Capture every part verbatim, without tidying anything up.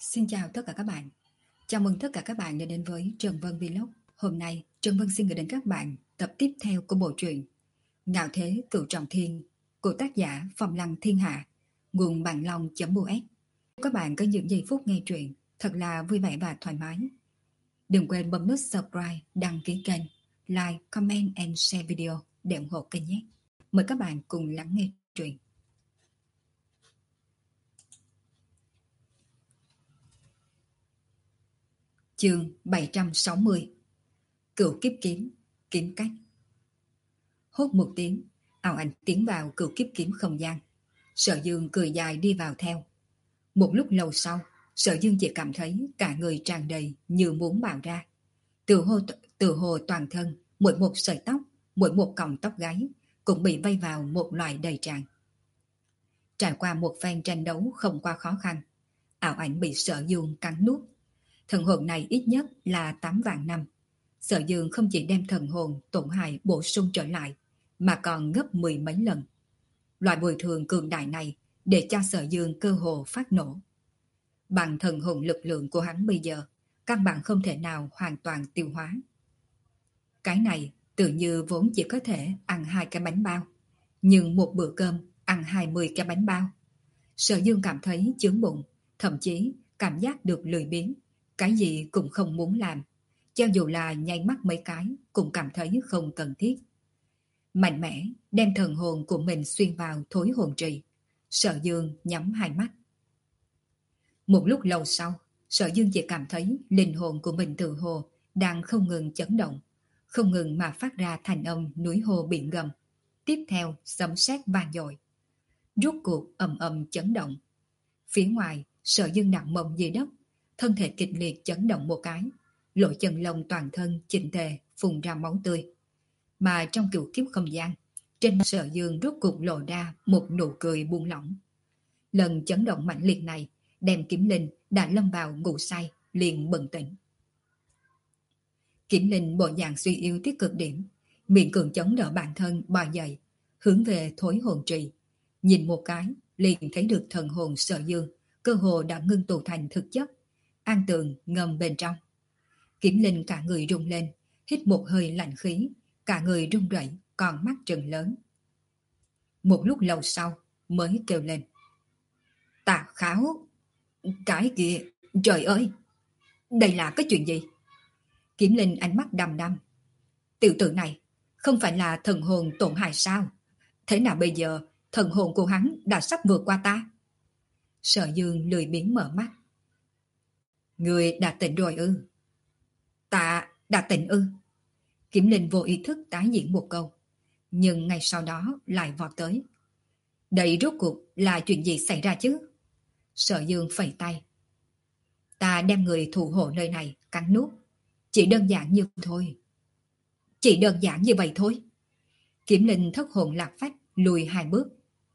Xin chào tất cả các bạn. Chào mừng tất cả các bạn đã đến với Trần Vân Vlog. Hôm nay, Trần Vân xin gửi đến các bạn tập tiếp theo của bộ truyện Ngạo Thế Cửu Trọng Thiên của tác giả Phong Lăng Thiên Hạ, nguồn bạn long.us. Các bạn có những giây phút nghe truyện thật là vui vẻ và thoải mái. Đừng quên bấm nút subscribe, đăng ký kênh, like, comment and share video để ủng hộ kênh nhé. Mời các bạn cùng lắng nghe truyện. Chương bảy trăm sáu mươi. Cửu kiếp kiếm, kiếm cách. Hốt một tiếng, ảo ảnh tiến vào cửu kiếp kiếm không gian. Sở Dương cười dài đi vào theo. Một lúc lâu sau, Sở Dương chỉ cảm thấy cả người tràn đầy như muốn bạo ra. Từ hồ, từ hồ toàn thân, mỗi một sợi tóc, mỗi một cọng tóc gáy cũng bị vây vào một loại đầy tràn. Trải qua một phen tranh đấu không qua khó khăn, ảo ảnh bị Sở Dương cắn nuốt. Thần hồn này ít nhất là tám vạn năm. Sở Dương không chỉ đem thần hồn tổn hại bổ sung trở lại, mà còn gấp mười mấy lần. Loại bồi thường cường đại này để cho Sở Dương cơ hồ phát nổ. Bằng thần hồn lực lượng của hắn bây giờ, căn bản không thể nào hoàn toàn tiêu hóa. Cái này tự như vốn chỉ có thể ăn hai cái bánh bao, nhưng một bữa cơm ăn hai mươi cái bánh bao. Sở Dương cảm thấy chướng bụng, thậm chí cảm giác được lười biếng, cái gì cũng không muốn làm. Cho dù là nháy mắt mấy cái cũng cảm thấy không cần thiết. Mạnh mẽ đem thần hồn của mình xuyên vào thối hồn trì. Sở Dương nhắm hai mắt. Một lúc lâu sau, Sở Dương chỉ cảm thấy linh hồn của mình tự hồ đang không ngừng chấn động, không ngừng mà phát ra thành âm núi hồ biển gầm. Tiếp theo sấm sét vang dội. Rốt cuộc ầm ầm chấn động. Phía ngoài, Sở Dương đặt mông dưới đất, thân thể kịch liệt chấn động một cái, lỗ chân lông toàn thân chỉnh tề phun ra máu tươi. Mà trong cửu kiếp không gian, trên Sở Dương rốt cuộc lộ ra một nụ cười buông lỏng. Lần chấn động mạnh liệt này đem Kiếm Linh đã lâm vào ngủ say liền bừng tỉnh. Kiếm Linh bộ dạng suy yếu tới cực điểm, miệng cường chống đỡ bản thân bò dậy, hướng về thối hồn trì. Nhìn một cái liền thấy được thần hồn Sở Dương cơ hồ đã ngưng tụ thành thực chất, an tường ngầm bên trong. Kiếm Linh cả người rung lên, hít một hơi lạnh khí, cả người run rẩy, còn mắt trừng lớn. Một lúc lâu sau mới kêu lên: Tà Kháo! Cái kia, trời ơi! Đây là cái chuyện gì? Kiếm Linh ánh mắt đăm đăm. Tiểu tử này không phải là thần hồn tổn hại sao? Thế nào bây giờ thần hồn của hắn đã sắp vượt qua ta? Sở Dương lười biếng mở mắt. Người đã tỉnh rồi ư? Ta đã tỉnh ư? Kiếm Linh vô ý thức tái diễn một câu, nhưng ngay sau đó lại vọt tới. Đây rốt cuộc là chuyện gì xảy ra chứ? Sở Dương phẩy tay. Ta đem người thủ hộ nơi này cắn nuốt. Chỉ đơn giản như thôi. Chỉ đơn giản như vậy thôi. Kiếm Linh thất hồn lạc phách lùi hai bước.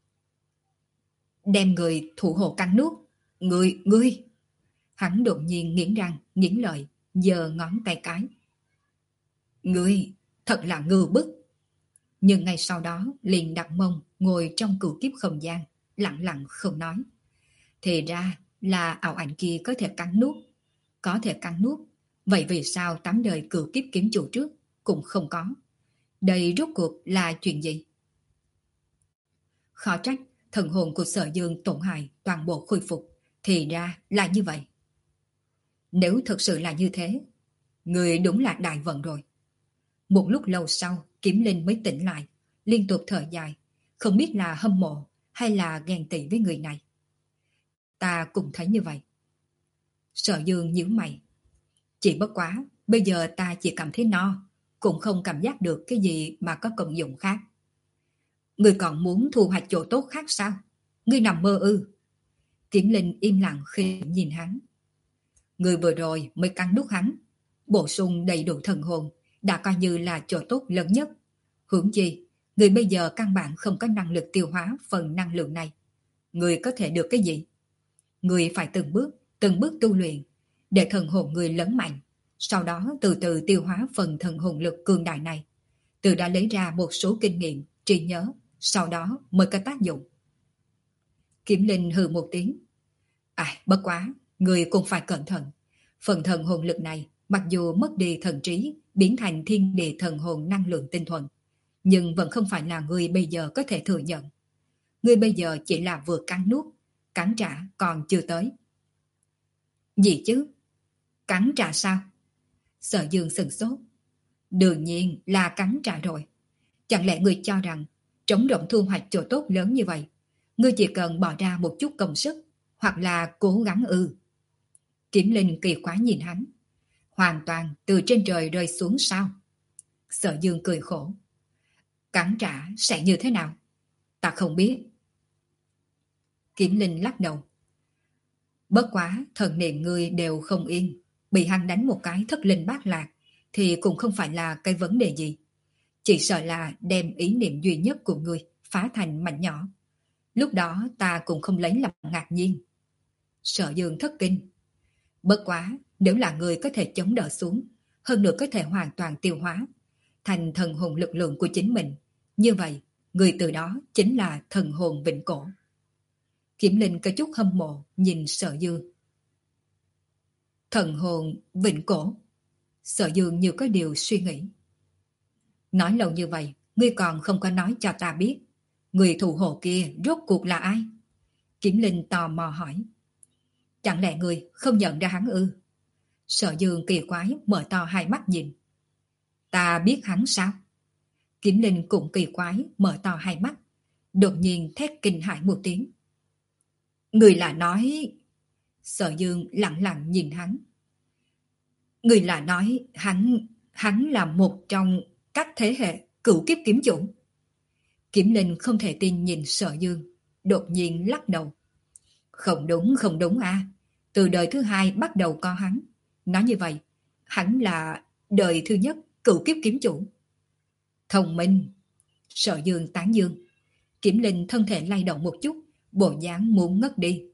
Đem người thủ hộ cắn nuốt. Ngươi, ngươi! Hắn đột nhiên nghiến răng, nghiến lợi, giơ ngón tay cái. Ngươi, thật là ngư bức! Nhưng ngay sau đó liền đặt mông ngồi trong cửu kiếp không gian, lặng lặng không nói. Thì ra là ảo ảnh kia có thể cắn nuốt. Có thể cắn nuốt. Vậy vì sao tám đời cửu kiếp kiếm chủ trước cũng không có? Đây rốt cuộc là chuyện gì? Khó trách thần hồn của Sở Dương tổn hại toàn bộ khôi phục. Thì ra là như vậy. Nếu thật sự là như thế, người đúng là đại vận rồi. Một lúc lâu sau, Kiếm Linh mới tỉnh lại, liên tục thở dài, không biết là hâm mộ hay là ghen tị với người này. Ta cũng thấy như vậy. Sở Dương nhíu mày. Chỉ bất quá, bây giờ ta chỉ cảm thấy no, cũng không cảm giác được cái gì mà có công dụng khác. Ngươi còn muốn thu hoạch chỗ tốt khác sao? Ngươi nằm mơ ư? Kiếm Linh im lặng khi nhìn hắn. Người vừa rồi mới cắn nuốt hắn, bổ sung đầy đủ thần hồn, đã coi như là chỗ tốt lớn nhất. Huống chi, người bây giờ căn bản không có năng lực tiêu hóa phần năng lượng này. Người có thể được cái gì? Người phải từng bước, từng bước tu luyện, để thần hồn người lớn mạnh, sau đó từ từ tiêu hóa phần thần hồn lực cường đại này. Từ đã lấy ra một số kinh nghiệm, trí nhớ, sau đó mới có tác dụng. Kiếm Linh hừ một tiếng. À, bất quá, Người cũng phải cẩn thận. Phần thần hồn lực này, mặc dù mất đi thần trí, biến thành thiên địa thần hồn năng lượng tinh thuần, nhưng vẫn không phải là người bây giờ có thể thừa nhận. Người bây giờ chỉ là vừa cắn nuốt, cắn trả còn chưa tới. Gì chứ? Cắn trả sao? Sở Dương sừng sốt. Đương nhiên là cắn trả rồi. Chẳng lẽ người cho rằng trống rỗng thu hoạch chỗ tốt lớn như vậy, ngươi chỉ cần bỏ ra một chút công sức, hoặc là cố gắng ư? Kiếm Linh kỳ quái nhìn hắn. Hoàn toàn từ trên trời rơi xuống sao? Sở Dương cười khổ. Cắn trả sẽ như thế nào? Ta không biết. Kiếm Linh lắc đầu. Bất quá thần niệm ngươi đều không yên, bị hắn đánh một cái thất linh bát lạc thì cũng không phải là cái vấn đề gì. Chỉ sợ là đem ý niệm duy nhất của ngươi phá thành mảnh nhỏ. Lúc đó ta cũng không lấy làm ngạc nhiên. Sở Dương thất kinh. Bất quá, nếu là người có thể chống đỡ xuống, hơn nữa có thể hoàn toàn tiêu hóa, thành thần hồn lực lượng của chính mình, như vậy, người từ đó chính là thần hồn vĩnh cổ. Kiếm Linh có chút hâm mộ nhìn Sở Dương. Thần hồn vĩnh cổ? Sở Dương như có điều suy nghĩ. Nói lâu như vậy, ngươi còn không có nói cho ta biết, người thủ hộ kia rốt cuộc là ai? Kiếm Linh tò mò hỏi. Chẳng lẽ ngươi không nhận ra hắn ư? Sở Dương kỳ quái mở to hai mắt nhìn. Ta biết hắn sao? Kiếm Linh cũng kỳ quái mở to hai mắt, đột nhiên thét kinh hãi một tiếng. Người là nói... Sở Dương lặng lặng nhìn hắn. Người là nói hắn... hắn là một trong các thế hệ cửu kiếp kiếm chủ. Kiếm Linh không thể tin nhìn Sở Dương, đột nhiên lắc đầu. Không đúng, không đúng à. Từ đời thứ hai bắt đầu có hắn. Nói như vậy, hắn là đời thứ nhất cửu kiếp kiếm chủ. Thông minh. Sở Dương tán dương. Kiếm Linh thân thể lay động một chút, bộ dáng muốn ngất đi.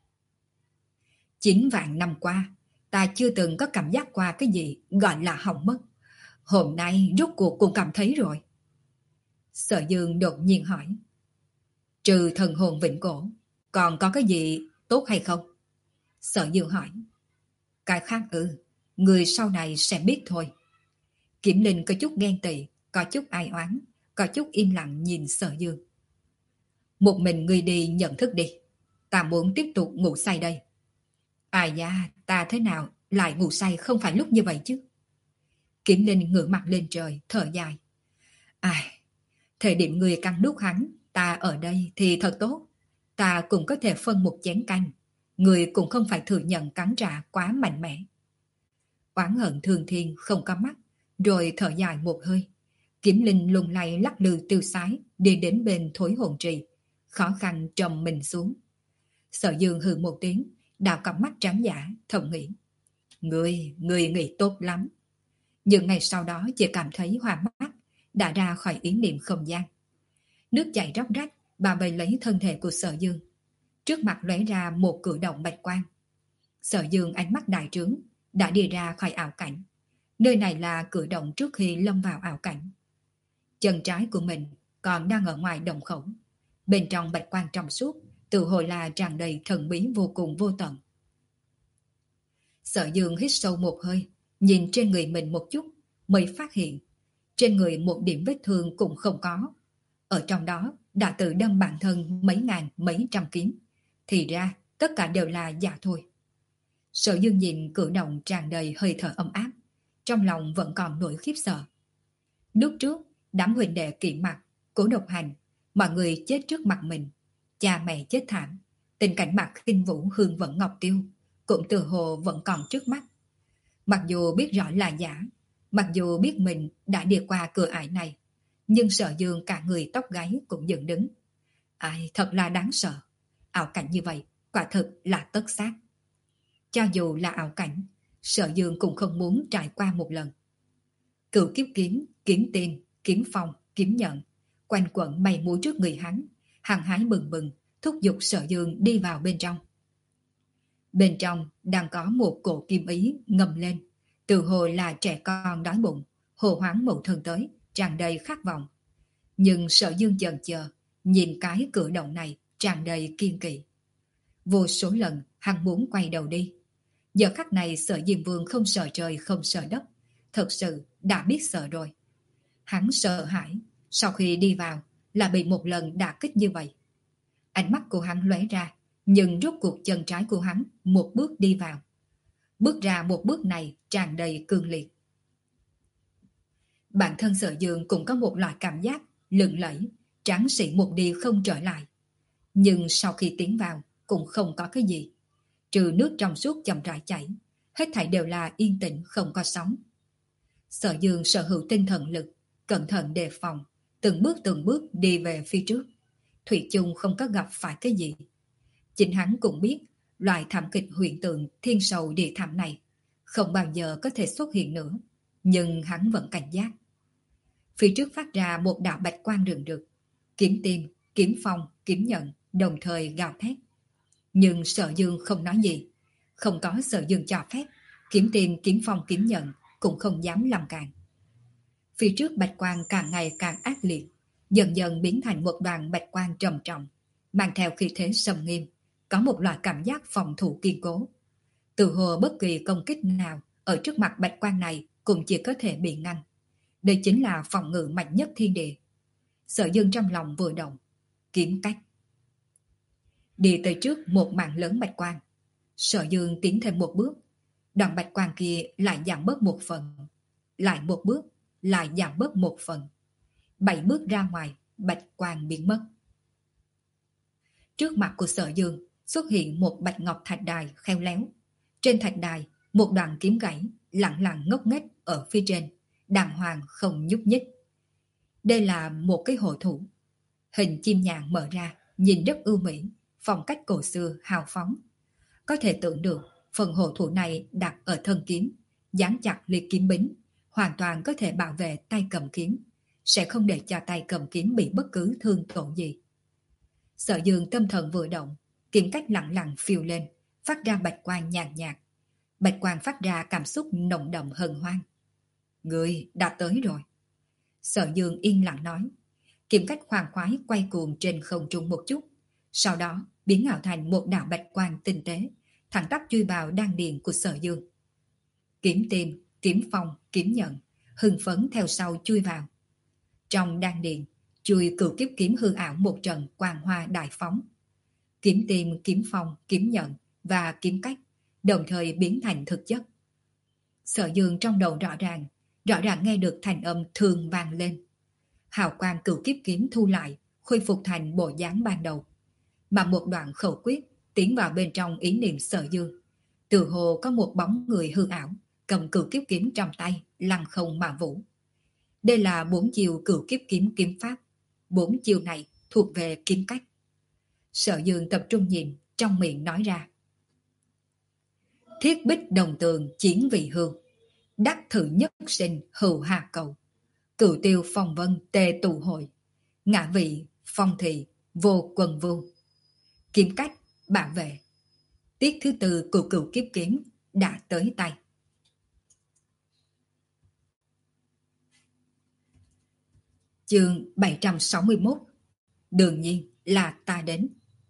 Chín vạn năm qua, ta chưa từng có cảm giác qua cái gì gọi là hỏng mất. Hôm nay rốt cuộc cũng cảm thấy rồi. Sở Dương đột nhiên hỏi. Trừ thần hồn vĩnh cổ, còn có cái gì tốt hay không? Sở Dương hỏi. Cái khác ư, người sau này sẽ biết thôi. Kiếm Linh có chút ghen tị, có chút ai oán, có chút im lặng nhìn Sở Dương. Một mình người đi nhận thức đi. Ta muốn tiếp tục ngủ say đây. Ai da, ta thế nào lại ngủ say không phải lúc như vậy chứ? Kiếm Linh ngửa mặt lên trời, thở dài. Ai, thời điểm người căng đút hắn, ta ở đây thì thật tốt. Ta cũng có thể phân một chén canh. Người cũng không phải thừa nhận cắn trả quá mạnh mẽ. Oán hận Thường Thiên không có mắt, rồi thở dài một hơi. Kiếm Linh lung lay lắc lư tiêu sái, đi đến bên Thối Hồn Trì, khó khăn trầm mình xuống. Sở Dương hừ một tiếng, đào cặp mắt trắng giả, thầm nghĩ. Người, người nghĩ tốt lắm. Nhưng ngày sau đó chỉ cảm thấy hoa mắt, đã ra khỏi ý niệm không gian. Nước chảy róc rách, bao vây lấy thân thể của Sở Dương. Trước mặt lóe ra một cử động bạch quang. Sở Dương ánh mắt đại trướng, đã đi ra khỏi ảo cảnh. Nơi này là cử động trước khi lâm vào ảo cảnh. Chân trái của mình còn đang ở ngoài động khẩu. Bên trong bạch quang trong suốt, tự hồi là tràn đầy thần bí vô cùng vô tận. Sở Dương hít sâu một hơi, nhìn trên người mình một chút, mới phát hiện trên người một điểm vết thương cũng không có. Ở trong đó đã tự đâm bản thân mấy ngàn mấy trăm kiếm. Thì ra tất cả đều là giả thôi. Sở Dương nhìn cử động tràn đầy hơi thở ấm áp, trong lòng vẫn còn nỗi khiếp sợ. Lúc trước đám huynh đệ Kỵ Mặc, Cố Độc Hành, mọi người chết trước mặt mình, cha mẹ chết thảm, tình cảnh Mạc Khinh Vũ, Hương Vận Ngọc Tiêu cũng tự hồ vẫn còn trước mắt. Mặc dù biết rõ là giả, mặc dù biết mình đã đi qua cửa ải này, nhưng Sở Dương cả người tóc gáy cũng dựng đứng. Ai, thật là đáng sợ. Ảo cảnh như vậy quả thực là tất xác. Cho dù là ảo cảnh, Sở Dương cũng không muốn trải qua một lần. Cửu kiếp kiếm, kiếm tiên, kiếm phong, kiếm nhận quanh quẩn mây múa trước người hắn, hăng hái bừng bừng thúc giục Sở Dương đi vào bên trong. Bên trong đang có một cổ kim ý ngầm lên, từ hồ là trẻ con đói bụng, hồ hoáng mẫu thân tới, tràn đầy khát vọng. Nhưng Sở Dương chần chờ, nhìn cái cử động này tràn đầy kiên kỵ. Vô số lần hắn muốn quay đầu đi, Giờ khắc này Sở Diêm Vương không sợ trời không sợ đất, thật sự đã biết sợ rồi. Hắn sợ hãi, sau khi đi vào là bị một lần đả kích như vậy. Ánh mắt của hắn lóe ra, nhưng rốt cuộc chân trái của hắn một bước đi vào. Bước ra một bước này tràn đầy cương liệt. Bản thân Sở Dương cũng có một loại cảm giác lừng lẫy, tráng sĩ một đi không trở lại. Nhưng sau khi tiến vào cũng không có cái gì. Trừ nước trong suốt chậm rãi chảy, hết thảy đều là yên tĩnh không có sóng. Sở Dương sở hữu tinh thần lực, cẩn thận đề phòng, từng bước từng bước đi về phía trước. Thủy chung không có gặp phải cái gì. Chính hắn cũng biết, loại thảm kịch hiện tượng thiên sầu địa thảm này không bao giờ có thể xuất hiện nữa, nhưng hắn vẫn cảnh giác. Phía trước phát ra một đạo bạch quang rừng rực, kiếm tim, kiếm phong, kiếm nhận, đồng thời gào thét. Nhưng Sở Dương không nói gì, không có Sở Dương cho phép, kiếm tim, kiếm phong, kiếm nhận cũng không dám làm cản. Phía trước bạch quang càng ngày càng ác liệt, dần dần biến thành một đoàn bạch quang trầm trọng, mang theo khí thế sầm nghiêm, có một loại cảm giác phòng thủ kiên cố. Từ hồ bất kỳ công kích nào ở trước mặt bạch quang này cũng chỉ có thể bị ngăn. Đây chính là phòng ngự mạnh nhất thiên địa. Sở Dương trong lòng vừa động, kiếm cách. Đi tới trước một mảng lớn bạch quang. Sở Dương tiến thêm một bước, đoạn bạch quang kia lại giảm bớt một phần. Lại một bước, lại giảm bớt một phần. Bảy bước ra ngoài, bạch quang biến mất. Trước mặt của Sở Dương xuất hiện một bạch ngọc thạch đài khéo léo. Trên thạch đài, một đoạn kiếm gãy lặng lặng ngốc nghếch ở phía trên, đàng hoàng không nhúc nhích. Đây là một cái hộ thủ. Hình chim nhạn mở ra, nhìn rất ưu mỹ, phong cách cổ xưa hào phóng. Có thể tưởng được, phần hộ thủ này đặt ở thân kiếm, dán chặt liệt kiếm bính, hoàn toàn có thể bảo vệ tay cầm kiếm, sẽ không để cho tay cầm kiếm bị bất cứ thương tổn gì. Sở Dương tâm thần vừa động, kiếm cách lặng lặng phiêu lên, phát ra bạch quang nhàn nhạt. Bạch quang phát ra cảm xúc nồng đậm hân hoan. Người đã tới rồi. Sở Dương yên lặng nói. Kiếm cách khoan khoái quay cuồng trên không trung một chút, sau đó biến ảo thành một đạo bạch quang tinh tế, thẳng tắp chui vào đan điền của Sở Dương. Kiếm tim, kiếm phong, kiếm nhận, hưng phấn theo sau chui vào. Trong đan điền, chui cửu kiếp kiếm hư ảo một trận quang hoa đại phóng. Kiếm tim, kiếm phong, kiếm nhận và kiếm cách đồng thời biến thành thực chất. Sở Dương trong đầu rõ ràng, rõ ràng nghe được thành âm thường vang lên. Hào quang cửu kiếp kiếm thu lại, khôi phục thành bộ dáng ban đầu. Mà một đoạn khẩu quyết tiến vào bên trong ý niệm Sở Dương. Từ hồ có một bóng người hư ảo, cầm cửu kiếp kiếm trong tay, lăng không mà vũ. Đây là bốn chiều cửu kiếp kiếm kiếm pháp. Bốn chiều này thuộc về kiếm cách. Sở Dương tập trung nhìn, trong miệng nói ra. Thiết bích đồng tường chiến vị hương, đắc thử nhất sinh hữu hạ cầu. Cửu tiêu phong vân tề tụ hội, ngã vị phong thị vô quần vô. Kiếm cách bảo vệ. Tiết thứ tư của cửu kiếp kiếm đã tới tay. Chương bảy trăm sáu mươi mốt. Đương nhiên là ta đến.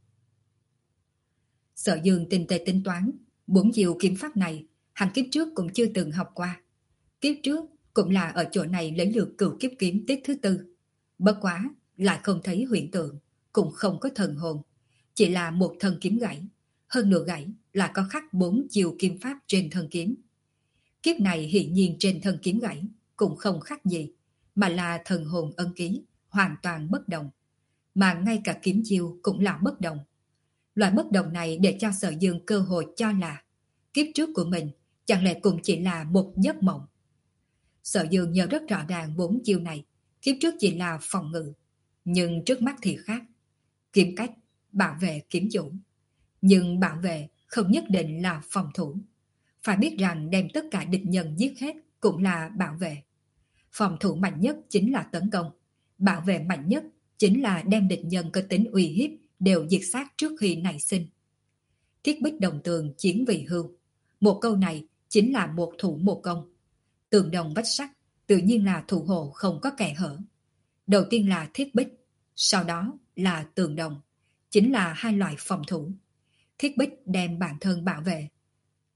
Sở Dương tinh tế tính toán, bốn chiều kiếm pháp này hắn kiếp trước cũng chưa từng học qua. Kiếp trước cũng là ở chỗ này lấy được cửu kiếp kiếm tiết thứ tư. Bất quá lại không thấy hiện tượng, cũng không có thần hồn, chỉ là một thân kiếm gãy, hơn nửa gãy là có khắc bốn chiều kiếm pháp trên thân kiếm. Kiếp này hiện nhiên trên thân kiếm gãy cũng không khắc gì, mà là thần hồn ân ký, hoàn toàn bất đồng. Mà ngay cả kiếm chiêu cũng là bất đồng. Loại bất đồng này để cho Sở Dương cơ hội cho là kiếp trước của mình chẳng lẽ cũng chỉ là một giấc mộng. Sở Dương nhớ rất rõ ràng bốn chiêu này, kiếp trước chỉ là phòng ngự, nhưng trước mắt thì khác. Kiếm cách, bảo vệ kiếm chủ. Nhưng bảo vệ không nhất định là phòng thủ. Phải biết rằng đem tất cả địch nhân giết hết cũng là bảo vệ. Phòng thủ mạnh nhất chính là tấn công. Bảo vệ mạnh nhất chính là đem địch nhân có tính uy hiếp đều diệt sát trước khi nảy sinh. Thiết bích đồng tường chiến vị hưu. Một câu này chính là một thủ một công. Tường đồng vách sắt tự nhiên là thủ hộ không có kẻ hở. Đầu tiên là thiết bích, sau đó là tường đồng, chính là hai loại phòng thủ. Thiết bích đem bản thân bảo vệ.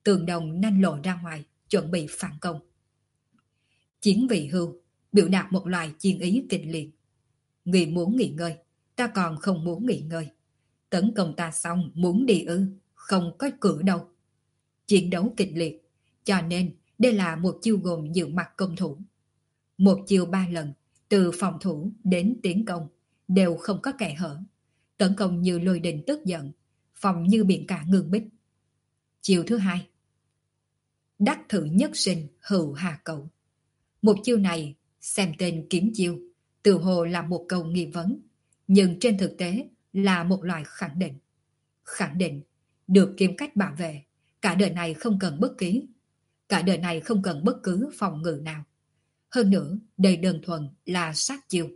tường đồng nanh lộ ra ngoài, chuẩn bị phản công. Chiến vị hưu, biểu đạt một loại chiến ý kịch liệt. Người muốn nghỉ ngơi, ta còn không muốn nghỉ ngơi. Tấn công ta xong muốn đi ư, không có cửa đâu. Chiến đấu kịch liệt, cho nên đây là một chiêu gồm nhiều mặt công thủ. Một chiêu ba lần, từ phòng thủ đến tiến công, đều không có kẽ hở. Tấn công như lôi đình tức giận, phòng như biển cả ngưng bích. Chiêu thứ hai, đắc thử nhất sinh hữu hà cầu. Một chiêu này, xem tên kiếm chiêu, tự hồ là một câu nghi vấn, nhưng trên thực tế là một loại khẳng định. Khẳng định, được kiếm cách bảo vệ, cả đời này không cần bất kỳ, cả đời này không cần bất cứ phòng ngự nào. Hơn nữa, đây đơn thuần là sát chiêu.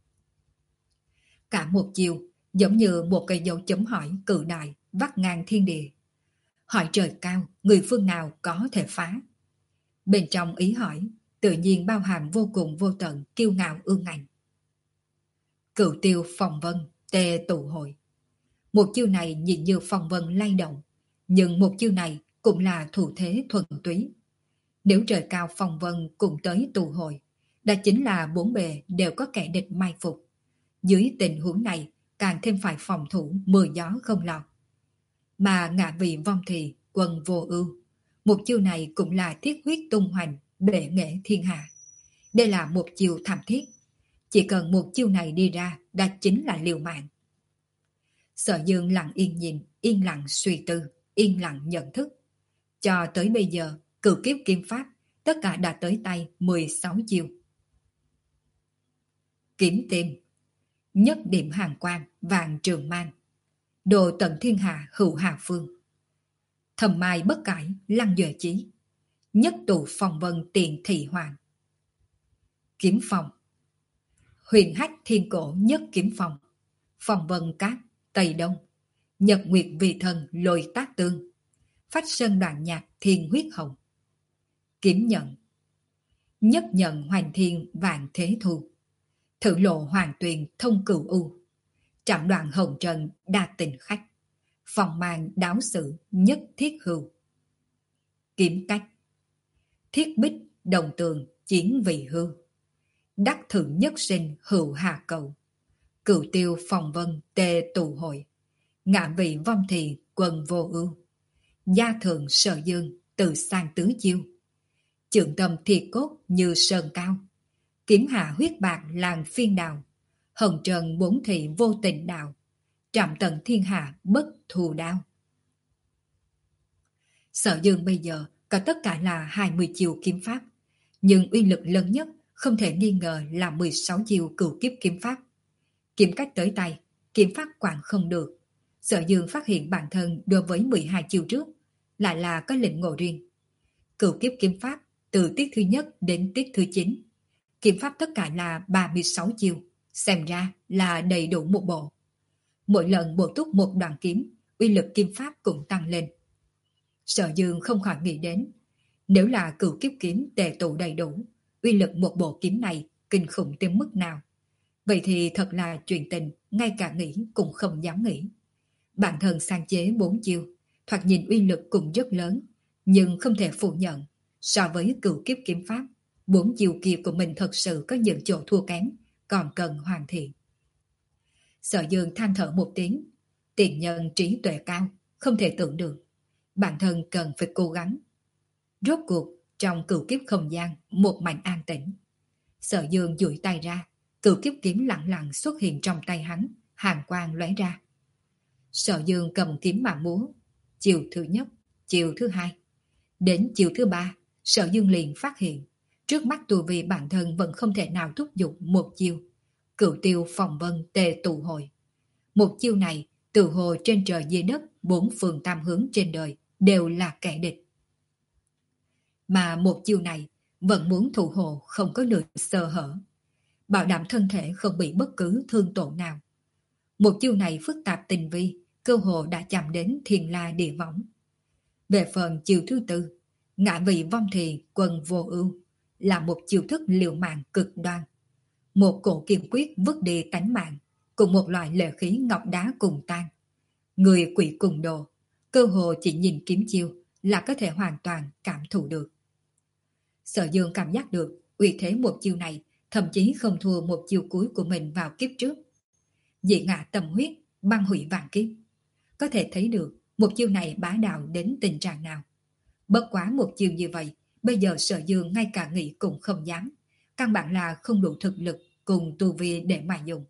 Cả một chiêu, giống như một cây dấu chấm hỏi cự đại, vắt ngang thiên địa. Hỏi trời cao, người phương nào có thể phá? Bên trong ý hỏi, tự nhiên bao hàm vô cùng vô tận, kiêu ngạo ương ngạnh. Cửu tiêu phong vân, tề tụ hội. Một chiêu này nhìn như phong vân lay động, nhưng một chiêu này cũng là thủ thế thuần túy. Nếu trời cao phong vân cùng tới tụ hội, đó chính là bốn bề đều có kẻ địch mai phục. Dưới tình huống này, càng thêm phải phòng thủ mưa gió không lọt. Mà ngạ vị vong thì quân vô ưu. Một chiêu này cũng là thiết huyết tung hoành, bệ nghệ thiên hạ. Đây là một chiêu thảm thiết. Chỉ cần một chiêu này đi ra, đó chính là liều mạng. Sở Dương lặng yên nhìn, yên lặng suy tư, yên lặng nhận thức. Cho tới bây giờ, cửu kiếp kim pháp, tất cả đã tới tay mười sáu chiêu. Kiếm tim, nhất điểm hàng quang, vàng trường mang. Đồ tận thiên hạ hữu hà phương. Thầm mai bất cải, lăng duệ chí. Nhất tụ phong vân tiền thị hoàng. Kiếm phòng, huyền hách thiên cổ nhất kiếm phòng. Phong vân cát, Tây Đông. Nhật nguyệt vì thần lôi tác tương. Phách sơn đoạn nhạc thiên huyết hồng. Kiếm nhận, nhất nhận hoành thiên vạn thế thu. Thử lộ hoàng tuyền thông cửu u. Trạm đoạn hồng trần đa tình khách. Phòng mang đáo sự nhất thiết hưu. Kiếm cách, thiết bích đồng tường chiến vì hưu. Đắc thử nhất sinh hữu hà cầu. Cửu tiêu phòng vân tề tụ hội. Ngạ vị vong thì quân vô ưu. Gia thượng Sở Dương từ sang tứ chiêu. Trượng tâm thiệt cốt như sơn cao. Kiếm hạ huyết bạc làng phiên đào. Hồng trần bốn thị vô tình đạo. Trạm tận thiên hạ bất thù đao. Sở Dương bây giờ có tất cả là hai mươi chiêu kiếm pháp. Nhưng uy lực lớn nhất không thể nghi ngờ là mười sáu chiêu cửu kiếp kiếm pháp. Kiếm cách tới tay, kiếm pháp quản không được. Sở Dương phát hiện bản thân đối với mười hai chiêu trước lại là có lĩnh ngộ riêng. Cửu kiếp kiếm pháp từ tiết thứ nhất đến tiết thứ chín. Kiếm pháp tất cả là ba mươi sáu chiêu, xem ra là đầy đủ một bộ. Mỗi lần bổ túc một đoạn kiếm, uy lực kiếm pháp cũng tăng lên. Sở Dương không khỏi nghĩ đến, nếu là cửu kiếp kiếm tề tụ đầy đủ, uy lực một bộ kiếm này kinh khủng đến mức nào. Vậy thì thật là chuyện tình, ngay cả nghĩ cũng không dám nghĩ. Bản thân sáng chế bốn chiêu, thoạt nhìn uy lực cũng rất lớn, nhưng không thể phủ nhận, so với cửu kiếp kiếm pháp, bốn chiêu kia của mình thật sự có những chỗ thua kém, còn cần hoàn thiện. Sở Dương than thở một tiếng, tiền nhân trí tuệ cao, không thể tưởng được. Bản thân cần phải cố gắng. Rốt cuộc, trong cửu kiếp không gian, một mảnh an tĩnh. Sở Dương duỗi tay ra, cửu kiếp kiếm lặng lặng xuất hiện trong tay hắn, hàn quang lóe ra. Sở Dương cầm kiếm mà múa, chiều thứ nhất, chiều thứ hai. Đến chiều thứ ba, Sở Dương liền phát hiện, trước mắt tu vi bản thân vẫn không thể nào thúc giục một chiêu. Cửu tiêu phòng vân tề tụ hội. Một chiêu này, từ hồ trên trời dưới đất, bốn phương tam hướng trên đời, đều là kẻ địch. Mà một chiêu này, vẫn muốn thủ hộ không có nửa sơ hở. Bảo đảm thân thể không bị bất cứ thương tổn nào. Một chiêu này phức tạp tinh vi, cơ hồ đã chạm đến thiên la địa võng. Về phần chiêu thứ tư, ngạ vị vong thì quân vô ưu, là một chiêu thức liều mạng cực đoan. Một cổ kiên quyết vứt đi tánh mạng, cùng một loại lệ khí ngọc đá cùng tan. Người quỷ cùng đồ, cơ hồ chỉ nhìn kiếm chiêu, là có thể hoàn toàn cảm thụ được. Sở Dương cảm giác được uy thế một chiêu này thậm chí không thua một chiêu cuối của mình vào kiếp trước. Dị ngạ tâm huyết, băng hủy vạn kiếp. Có thể thấy được một chiêu này bá đạo đến tình trạng nào. Bất quá một chiêu như vậy, bây giờ Sở Dương ngay cả nghĩ cũng không dám. Căn bản là không đủ thực lực cùng tu vi để mà dùng.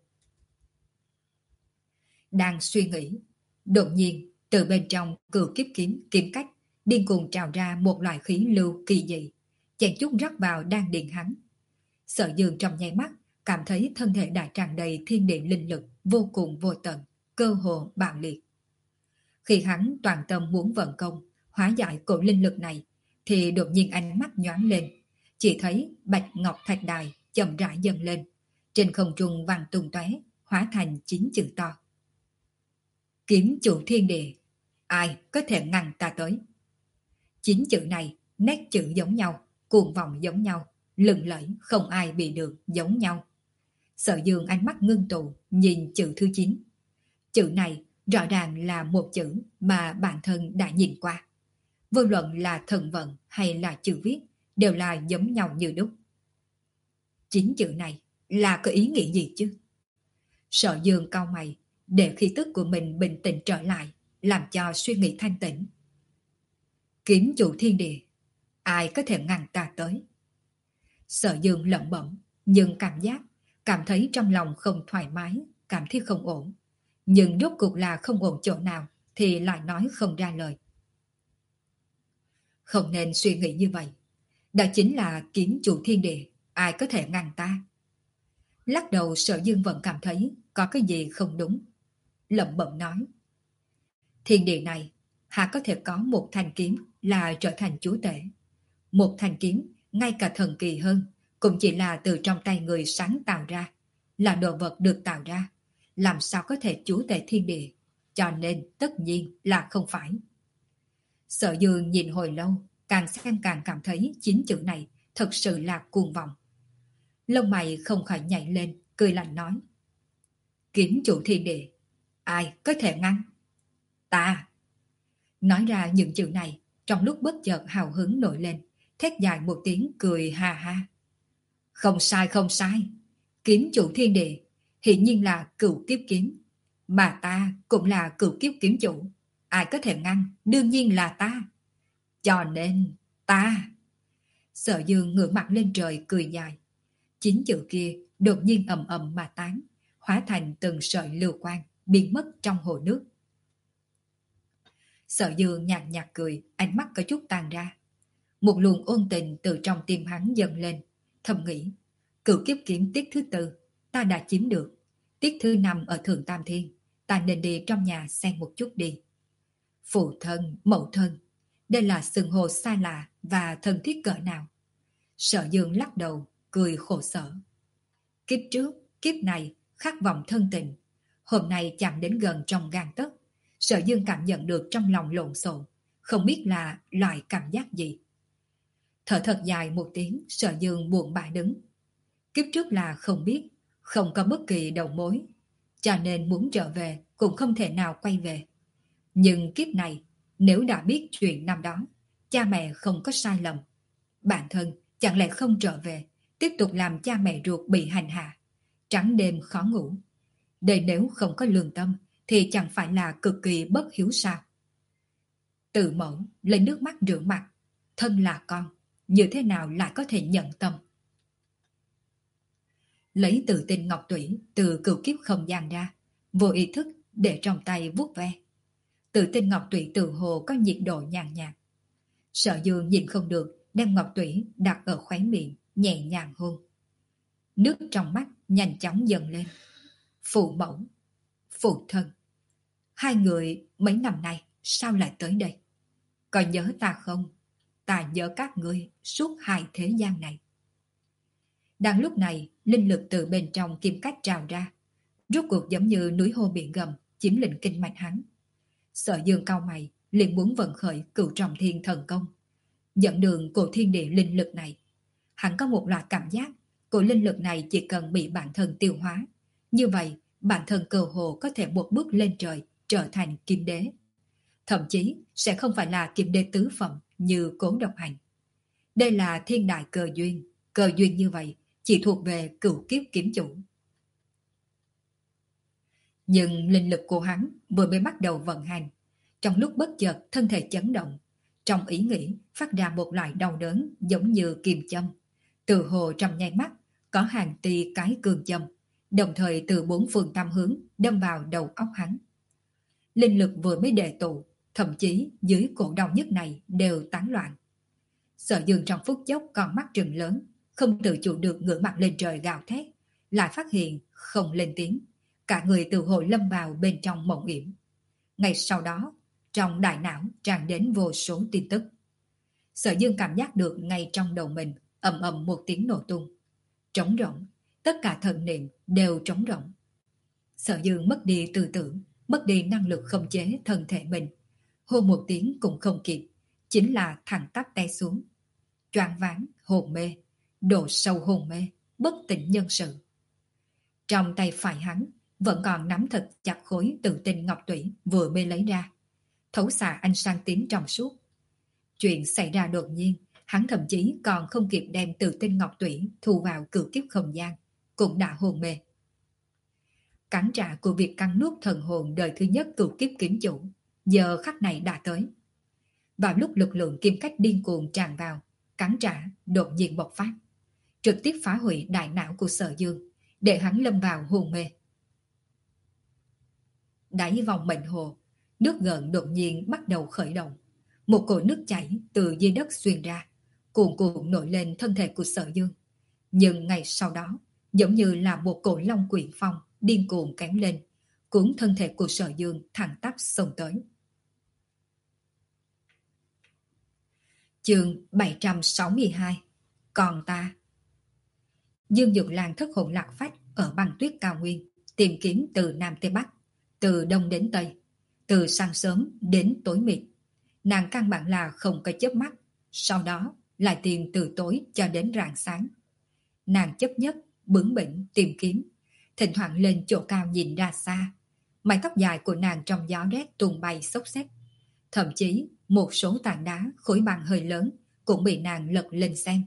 Đang suy nghĩ, đột nhiên từ bên trong cửu kiếp kiếm kiếm cách điên cuồng trào ra một loại khí lưu kỳ dị, chèn chút rắc vào đan điền hắn. Sở Dương trong nháy mắt cảm thấy thân thể đã tràn đầy thiên địa linh lực vô cùng vô tận, cơ hồ bạo liệt. Khi hắn toàn tâm muốn vận công hóa giải cổ linh lực này, thì đột nhiên ánh mắt nhoáng lên, chỉ thấy bạch ngọc thạch đài chậm rãi dâng lên, trên không trung vàng tung tóe, hóa thành chín chữ to: Kiếm chủ thiên địa, ai có thể ngăn ta tới? Chín chữ này nét chữ giống nhau, cuồng vọng giống nhau, lừng lẫy không ai bị được giống nhau. Sở Dương ánh mắt ngưng tụ nhìn chữ thứ chín. Chữ này rõ ràng là một chữ mà bản thân đã nhìn qua. Vô luận là thần vận hay là chữ viết đều là giống nhau như đúc. Chín chữ này là có ý nghĩa gì chứ? Sở Dương cau mày để khí tức của mình bình tĩnh trở lại, làm cho suy nghĩ thanh tĩnh. Kiếm chủ thiên địa, ai có thể ngăn ta tới? Sở Dương lẩm bẩm, nhưng cảm giác cảm thấy trong lòng không thoải mái, cảm thấy không ổn. Nhưng rốt cuộc là không ổn chỗ nào thì lại nói không ra lời. Không nên suy nghĩ như vậy. Đó chính là kiếm chủ thiên địa, ai có thể ngăn ta? Lắc đầu, Sở Dương vẫn cảm thấy có cái gì không đúng. Lẩm bẩm nói: Thiên địa này há có thể có một thanh kiếm là trở thành chúa tể? Một thanh kiếm ngay cả thần kỳ hơn cũng chỉ là từ trong tay người sáng tạo ra, là đồ vật được tạo ra, làm sao có thể chúa tể thiên địa? Cho nên tất nhiên là không phải. Sở Dương nhìn hồi lâu, càng xem càng cảm thấy chín chữ này thật sự là cuồng vọng. Lông mày không khỏi nhảy lên, cười lạnh nói: Kiếm chủ thiên địa, ai có thể ngăn? Ta! Nói ra những chữ này, trong lúc bất chợt hào hứng nổi lên, thét dài một tiếng cười ha ha. Không sai không sai, kiếm chủ thiên địa hiển nhiên là cửu kiếp kiếm, mà ta cũng là cửu kiếp kiếm chủ, ai có thể ngăn? Đương nhiên là ta. Cho nên ta... Sở Dương ngửa mặt lên trời cười dài. Chín chữ kia đột nhiên ầm ầm mà tán, hóa thành từng sợi lưu quang biến mất trong hồ nước. Sở Dương nhạt nhạt cười, ánh mắt có chút tàn ra. Một luồng ôn tình từ trong tim hắn dâng lên, thầm nghĩ: cửu kiếp kiếm tiết thứ tư ta đã chiếm được, tiết thứ năm ở Thượng Tam Thiên, ta nên đi trong nhà xem một chút đi. Phụ thân, mẫu thân, đây là xưng hô xa lạ và thân thiết cỡ nào? Sở Dương lắc đầu, cười khổ sở. Kiếp trước, kiếp này khát vọng thân tình, hôm nay chạm đến gần trong gang tấc. Sở Dương cảm nhận được trong lòng lộn xộn, không biết là loại cảm giác gì. Thở thật dài một tiếng, Sở Dương buồn bã đứng. Kiếp trước là không biết, không có bất kỳ đầu mối, cho nên muốn trở về cũng không thể nào quay về. Nhưng kiếp này, nếu đã biết chuyện năm đó, cha mẹ không có sai lầm, bản thân chẳng lẽ không trở về, tiếp tục làm cha mẹ ruột bị hành hạ, trắng đêm khó ngủ. Đây nếu không có lương tâm thì chẳng phải là cực kỳ bất hiếu sao? Từ mẫu lấy nước mắt rửa mặt, thân là con, như thế nào lại có thể nhận tâm? Lấy tự tin ngọc tủy từ cửu kiếp không gian ra, vô ý thức để trong tay vuốt ve. Tự tin ngọc tủy tự hồ có nhiệt độ nhàn nhạt. Sở Dương nhìn không được, đem ngọc tủy đặt ở khóe miệng, nhẹ nhàng hôn. Nước trong mắt nhanh chóng dần lên. Phụ mẫu, phụ thân, hai người mấy năm nay sao lại tới đây? Có nhớ ta không? Ta nhớ các ngươi suốt hai thế gian này. Đang lúc này, linh lực từ bên trong kim cách trào ra, rốt cuộc giống như núi hô biển gầm, chiếm lĩnh kinh mạch hắn. Sở Dương cau mày, liền muốn vận khởi cửu trọng thiên thần công, dẫn đường của thiên địa linh lực này. Hắn có một loại cảm giác, của linh lực này chỉ cần bị bản thân tiêu hóa, như vậy bản thân cơ hồ có thể một bước lên trời, trở thành kim đế. thậm chí sẽ không phải là kim đế tứ phẩm như Cố Độc Hành. Đây là thiên đại cơ duyên, cơ duyên như vậy chỉ thuộc về cửu kiếp kiếm chủ. Nhưng linh lực của hắn vừa mới bắt đầu vận hành, trong lúc bất chợt thân thể chấn động, trong ý nghĩ phát ra một loại đau đớn giống như kim châm. Từ hồ trong nháy mắt có hàng tỷ cái cương châm, đồng thời từ bốn phương tám hướng đâm vào đầu óc hắn. Linh lực vừa mới đề tụ, thậm chí dưới cổ đau nhức này đều tán loạn. Sở Dương trong phút chốc con mắt trừng lớn, không tự chủ được ngửa mặt lên trời gào thét, lại phát hiện không lên tiếng, cả người từ hồi lâm vào bên trong mộng yểm. Ngay sau đó, trong đại não tràn đến vô số tin tức. Sở Dương cảm giác được ngay trong đầu mình ầm ầm một tiếng nổ tung. Trống rỗng, tất cả thần niệm đều trống rỗng. Sở Dương mất đi tư tưởng, mất đi năng lực khống chế thân thể mình. Hô một tiếng cũng không kịp, chính là thẳng tắp té xuống. Choáng váng, hồn mê, độ sâu hồn mê, bất tỉnh nhân sự. Trong tay phải hắn vẫn còn nắm thật chặt khối tự tinh ngọc tủy vừa mới lấy ra, thấu xạ ánh sáng tím trong suốt. Chuyện xảy ra đột nhiên, hắn thậm chí còn không kịp đem tự tinh ngọc tủy thu vào cửu kiếp không gian, cũng đã hồn mê. Cản trả của việc cắn nuốt thần hồn đời thứ nhất cửu kiếp kiếm chủ, giờ khắc này đã tới. Vào lúc lực lượng kim cách điên cuồng tràn vào, cắn trả đột nhiên bộc phát, trực tiếp phá hủy đại não của Sở Dương, để hắn lâm vào hôn mê. Đáy vòng mệnh hồ, nước gợn đột nhiên bắt đầu khởi động. Một cột nước chảy từ dưới đất xuyên ra, cuồn cuộn nổi lên thân thể của Sở Dương. Nhưng ngày sau đó, giống như là một cỗ long quỷ phong điên cuồng kéo lên, cuốn thân thể của Sở Dương thẳng tắp xông tới. Chương bảy trăm sáu mươi hai. Còn ta. Dương Dược Lan thất hồn lạc phách ở băng tuyết cao nguyên, tìm kiếm từ Nam tới Bắc, từ Đông đến Tây, từ sáng sớm đến tối mịt. Nàng căn bản là không có chớp mắt, sau đó lại tìm từ tối cho đến rạng sáng. Nàng chấp nhất, bướng bỉnh tìm kiếm, thỉnh thoảng lên chỗ cao nhìn ra xa. Mái tóc dài của nàng trong gió rét tung bay xốc xếch. Thậm chí một số tảng đá khối bằng hơi lớn cũng bị nàng lật lên xem.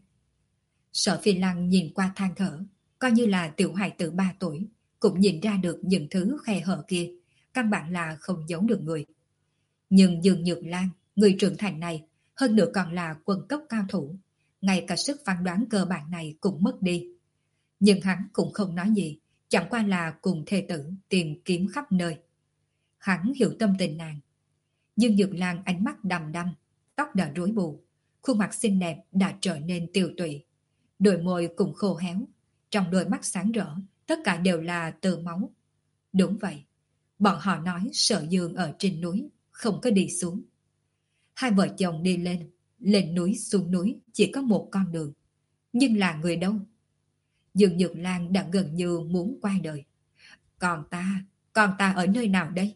Sở Phi Lăng nhìn qua than thở, coi như là tiểu hài tử ba tuổi, cũng nhìn ra được những thứ khe hở kia, căn bản là không giấu được người. Nhưng Dương Nhược Lan, người trưởng thành này, hơn nữa còn là quân cấp cao thủ, ngay cả sức phán đoán cơ bản này cũng mất đi. Nhưng hắn cũng không nói gì, chẳng qua là cùng thê tử tìm kiếm khắp nơi. Hắn hiểu tâm tình nàng. Dương Nhược Lan ánh mắt đăm đăm, tóc đã rối bù, khuôn mặt xinh đẹp đã trở nên tiều tụy, đôi môi cũng khô héo, trong đôi mắt sáng rỡ, tất cả đều là tơ máu. Đúng vậy, bọn họ nói Sở Dương ở trên núi, không có đi xuống. Hai vợ chồng đi lên, lên núi xuống núi chỉ có một con đường. Nhưng là người đâu? Dương Nhược Lan đã gần như muốn qua đời. Còn ta, còn ta ở nơi nào đây?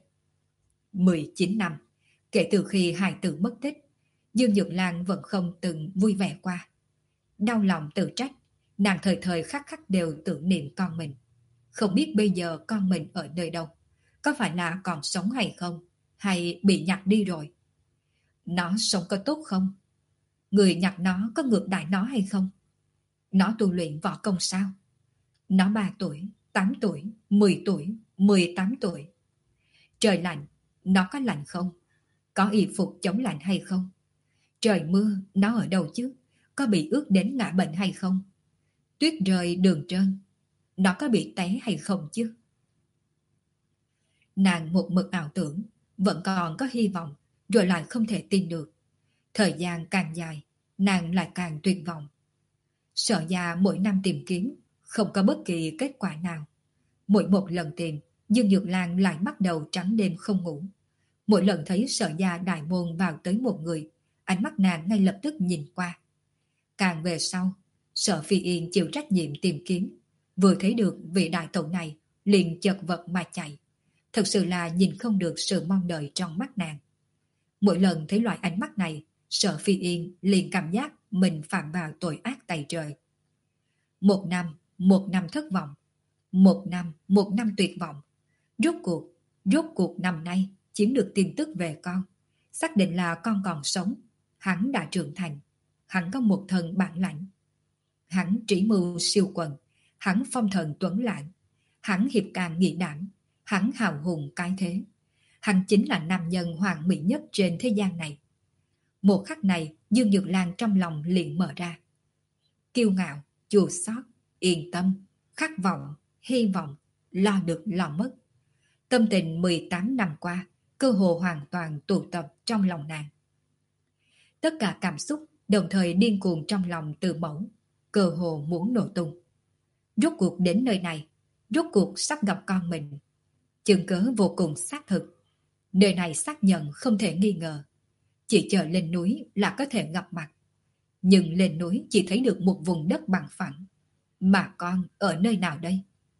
mười chín năm, kể từ khi hài tử mất tích, Dương Nhược Lan vẫn không từng vui vẻ qua. Đau lòng tự trách, nàng thời thời khắc khắc đều tưởng niệm con mình. Không biết bây giờ con mình ở nơi đâu, có phải là còn sống hay không, hay bị nhặt đi rồi? Nó sống có tốt không? Người nhặt nó có ngược đãi nó hay không? Nó tu luyện võ công sao? Nó ba tuổi, tám tuổi, mười tuổi, mười tám tuổi. Trời lạnh, nó có lạnh không? Có y phục chống lạnh hay không? Trời mưa, nó ở đâu chứ? Có bị ướt đến ngã bệnh hay không? Tuyết rơi đường trơn, nó có bị té hay không chứ? Nàng một mực ảo tưởng, vẫn còn có hy vọng, rồi lại không thể tin được. Thời gian càng dài, nàng lại càng tuyệt vọng. Sở gia mỗi năm tìm kiếm, không có bất kỳ kết quả nào. Mỗi một lần tìm, Dương Nhược Lan lại bắt đầu trắng đêm không ngủ. Mỗi lần thấy Sở gia đại môn vào tới một người, ánh mắt nàng ngay lập tức nhìn qua. Càng về sau, Sở Phi Yên chịu trách nhiệm tìm kiếm, vừa thấy được vị đại tẩu này, liền chật vật mà chạy. Thật sự là nhìn không được sự mong đợi trong mắt nàng. Mỗi lần thấy loại ánh mắt này, Sở Phi Yên liền cảm giác mình phạm vào tội ác tày trời. Một năm, một năm thất vọng. Một năm, một năm tuyệt vọng. Rốt cuộc, rốt cuộc năm nay chiếm được tin tức về con. Xác định là con còn sống, hắn đã trưởng thành, hắn có một thân bản lãnh. Hắn trí mưu siêu quần, hắn phong thần tuấn lãng, hắn hiệp càng nghị đảm, hắn hào hùng cái thế. Hắn chính là nam nhân hoàn mỹ nhất trên thế gian này. Một khắc này, Dương Nhược Lan trong lòng liền mở ra. Kiêu ngạo, chua xót, yên tâm, khát vọng, hy vọng, lo được lo mất. Tâm tình mười tám năm qua, cơ hồ hoàn toàn tụ tập trong lòng nàng. Tất cả cảm xúc đồng thời điên cuồng trong lòng Từ Mẫu, cơ hồ muốn nổ tung. Rốt cuộc đến nơi này, rốt cuộc sắp gặp con mình. Chứng cớ vô cùng xác thực. Nơi này xác nhận không thể nghi ngờ. Chỉ chờ lên núi là có thể gặp mặt. Nhưng lên núi chỉ thấy được một vùng đất bằng phẳng. Mà con ở nơi nào đây?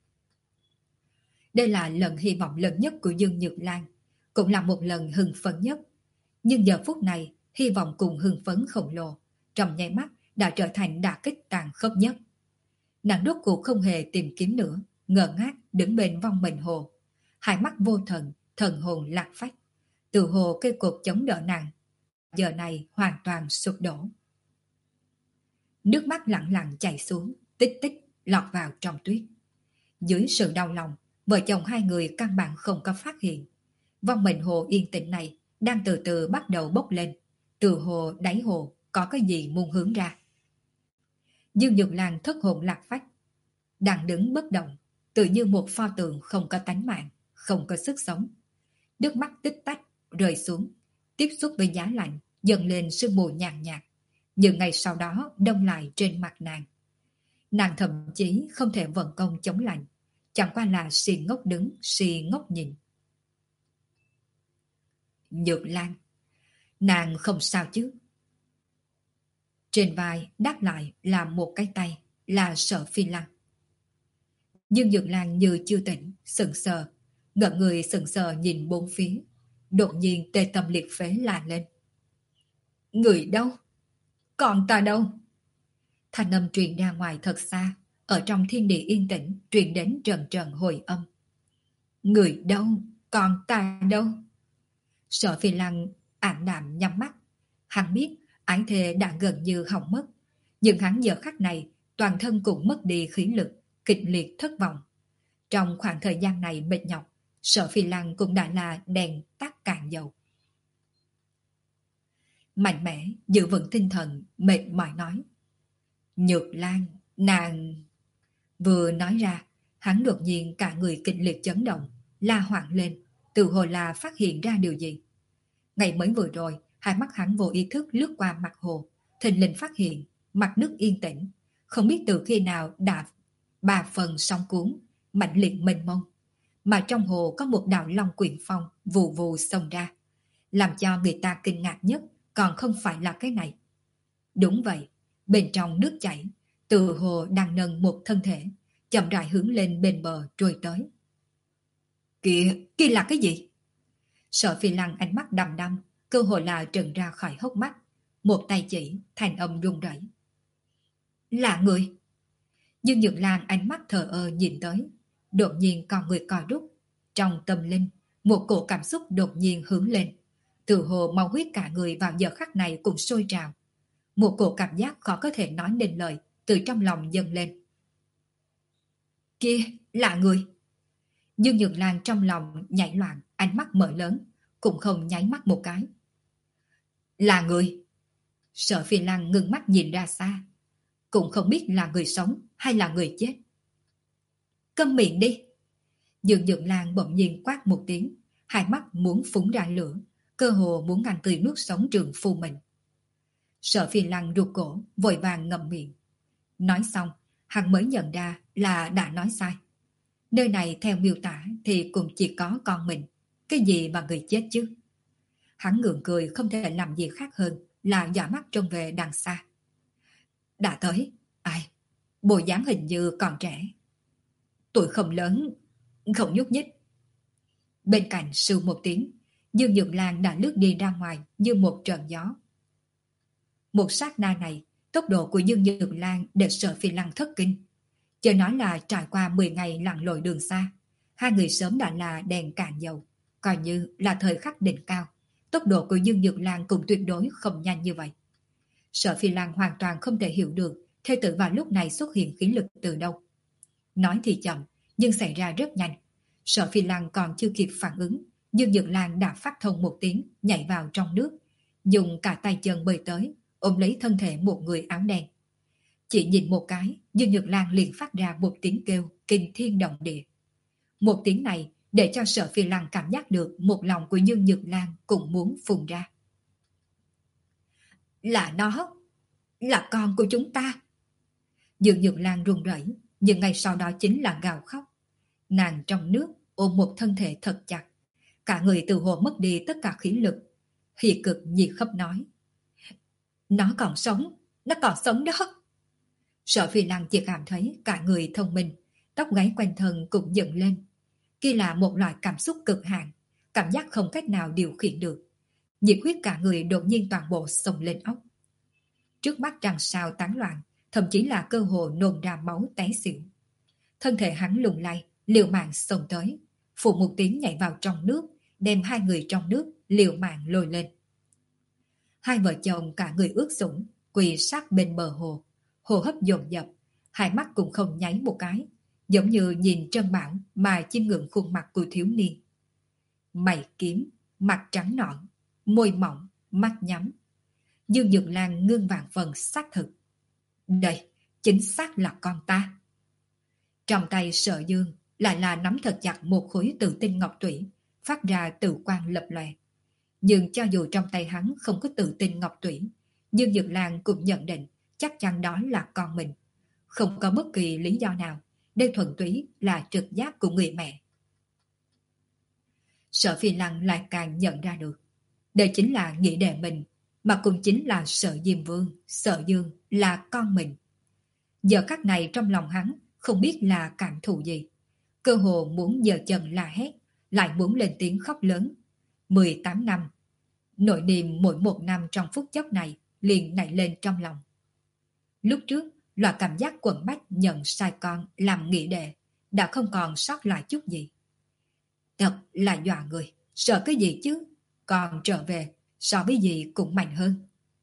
Đây là lần hy vọng lớn nhất của Dương Nhược Lan, cũng là một lần hưng phấn nhất. Nhưng giờ phút này, hy vọng cùng hưng phấn khổng lồ, trong nháy mắt đã trở thành đả kích tàn khốc nhất. Nàng rốt cuộc không hề tìm kiếm nữa, ngơ ngác đứng bên vong mình hồ. Hai mắt vô thần, thần hồn lạc phách. Từ hồ cây cột chống đỡ nàng, giờ này hoàn toàn sụp đổ. Nước mắt lặng lặng chảy xuống, tích tích lọt vào trong tuyết. Dưới sự đau lòng, vợ chồng hai người căn bản không có phát hiện. Vong mình hồ yên tĩnh này đang từ từ bắt đầu bốc lên. Từ hồ đáy hồ có cái gì muốn hướng ra. Dương Nhược Lan thất hồn lạc phách, đang đứng bất động, tự như một pho tượng không có tánh mạng, không có sức sống. Nước mắt tích tách rơi xuống, tiếp xúc với giá lạnh, dần lên sương mù nhàn nhạt, nhưng ngày sau đó đông lại trên mặt nàng. Nàng thậm chí không thể vận công chống lạnh, chẳng qua là si ngốc đứng, si ngốc nhìn. Nhược Lan, nàng không sao chứ? Trên vai đáp lại là một cái tay, là Sở Phi Lăng. Dương Nhược Lan như chưa tỉnh, sững sờ, ngỡ người sững sờ nhìn bốn phía. Đột nhiên tê tâm liệt phế la lên. Người đâu? Còn ta đâu? Thanh âm truyền ra ngoài thật xa, ở trong thiên địa yên tĩnh truyền đến trần trần hồi âm. Người đâu? Còn ta đâu? Sở Phi Lăng ảm đạm nhắm mắt. Hắn biết ái thề đã gần như hỏng mất, nhưng hắn giờ khắc này toàn thân cũng mất đi khí lực, kịch liệt thất vọng. Trong khoảng thời gian này mệt nhọc, Sở Phi Lăng cũng đã là đèn tắt cạn dầu. Mạnh mẽ, giữ vững tinh thần, mệt mỏi nói. Nhược Lan, nàng... Vừa nói ra, hắn đột nhiên cả người kịch liệt chấn động, la hoảng lên, tự hồ là phát hiện ra điều gì. Ngày mới vừa rồi, hai mắt hắn vô ý thức lướt qua mặt hồ, thình lình phát hiện mặt nước yên tĩnh, không biết từ khi nào đã ba phần sóng cuốn, mạnh liệt mênh mông, mà trong hồ có một đạo long quyển phong vù vù xông ra, làm cho người ta kinh ngạc nhất còn không phải là cái này. Đúng vậy, bên trong nước chảy, từ hồ đang nâng một thân thể, chậm rãi hướng lên bên bờ trôi tới. Kìa, kia là cái gì? Sở Phi Lăng ánh mắt đăm đăm, cơ hội là trừng ra khỏi hốc mắt, một tay chỉ, thành âm run rẩy. Là người. Dương Nhược Lan ánh mắt thờ ơ nhìn tới, đột nhiên con người co rút, trong tâm linh, một cổ cảm xúc đột nhiên hướng lên, từ hồ máu huyết cả người vào giờ khắc này cũng sôi trào. Một cổ cảm giác khó có thể nói nên lời từ trong lòng dâng lên. Kia, là người. Dương Nhược Lan trong lòng nhảy loạn, ánh mắt mở lớn, cũng không nháy mắt một cái. Là người. Sở Phi Lăng ngưng mắt nhìn ra xa, cũng không biết là người sống hay là người chết. Câm miệng đi. Dương Nhược Lan bỗng nhiên quát một tiếng, hai mắt muốn phúng ra lửa, cơ hồ muốn ngăn tươi nuốt sống trường phu mình. Sở Phi Lăng rụt cổ, vội vàng ngậm miệng. Nói xong, hắn mới nhận ra là đã nói sai. Nơi này theo miêu tả thì cũng chỉ có con mình, cái gì mà người chết chứ. Hắn ngượng cười không thể làm gì khác hơn là dõi mắt trông về đằng xa. Đã tới, ai? Bộ dáng hình như còn trẻ. Tuổi không lớn, không nhúc nhích. Bên cạnh sưu một tiếng, Dương Nhược Lan đã lướt đi ra ngoài như một trận gió. Một sát na này, tốc độ của Dương Nhược Lan để Sở Phi Lăng thất kinh. Chờ nói là trải qua mười ngày lặn lội đường xa, hai người sớm đã là đèn cạn dầu, coi như là thời khắc đỉnh cao, tốc độ của Dương Nhược Lan cũng tuyệt đối không nhanh như vậy. Sở Phi Lan hoàn toàn không thể hiểu được thê tử vào lúc này xuất hiện khí lực từ đâu. Nói thì chậm, nhưng xảy ra rất nhanh. Sở Phi Lan còn chưa kịp phản ứng, Dương Nhược Lan đã phát thông một tiếng, nhảy vào trong nước, dùng cả tay chân bơi tới, ôm lấy thân thể một người áo đen. Chỉ nhìn một cái, Dương Nhược Lan liền phát ra một tiếng kêu kinh thiên động địa. Một tiếng này để cho Sở Phi Lan cảm giác được một lòng của Dương Nhược Lan cũng muốn phun ra. Là nó, là con của chúng ta. Dương Nhược Lan run rẩy, nhưng ngay sau đó chính là gào khóc. Nàng trong nước ôm một thân thể thật chặt, cả người từ hồ mất đi tất cả khí lực. Hì cực nhiệt khóc nói: Nó còn sống, nó còn sống đó. Sở Phi Lan chỉ cảm thấy cả người thông minh, tóc gáy quanh thân cũng dựng lên. Kia là một loại cảm xúc cực hạn, cảm giác không cách nào điều khiển được. Nhiệt huyết cả người đột nhiên toàn bộ xông lên óc. Trước mắt trăng sao tán loạn, thậm chí là cơ hồ nôn ra máu té xỉu. Thân thể hắn lùng lay, liều mạng xông tới, phụ một tiếng nhảy vào trong nước, đem hai người trong nước liều mạng lôi lên. Hai vợ chồng cả người ướt sũng, quỳ sát bên bờ hồ, hô hấp dồn dập, hai mắt cũng không nháy một cái, giống như nhìn Trân Bảo mà chiêm ngưỡng khuôn mặt của thiếu niên. Mày kiếm, mặt trắng nõn, môi mỏng, mắt nhắm. Dương Nhược Lan ngưng vạn phần xác thực. Đây, chính xác là con ta. Trong tay Sở Dương lại là nắm thật chặt một khối tự tinh ngọc tủy, phát ra tự quang lập lòe. Nhưng cho dù trong tay hắn không có tự tinh ngọc tủy, Dương Nhược Lan cũng nhận định chắc chắn đó là con mình. Không có bất kỳ lý do nào, đây thuần túy là trực giác của người mẹ. Sở Phi Lăng lại càng nhận ra được, đây chính là nghĩa đệ mình, mà cũng chính là Sở Diêm Vương, Sở Dương là con mình. Giờ khắc này trong lòng hắn không biết là cảm thụ gì, cơ hồ muốn giơ chân la hét, lại muốn lên tiếng khóc lớn. mười tám năm, nỗi niềm mỗi một năm trong phút chốc này liền nảy lên trong lòng. Lúc trước, loại cảm giác quẩn bách nhận sai con làm nghĩa đệ đã không còn sót lại chút gì. Thật là dọa người, sợ cái gì chứ, còn trở về so với gì cũng mạnh hơn.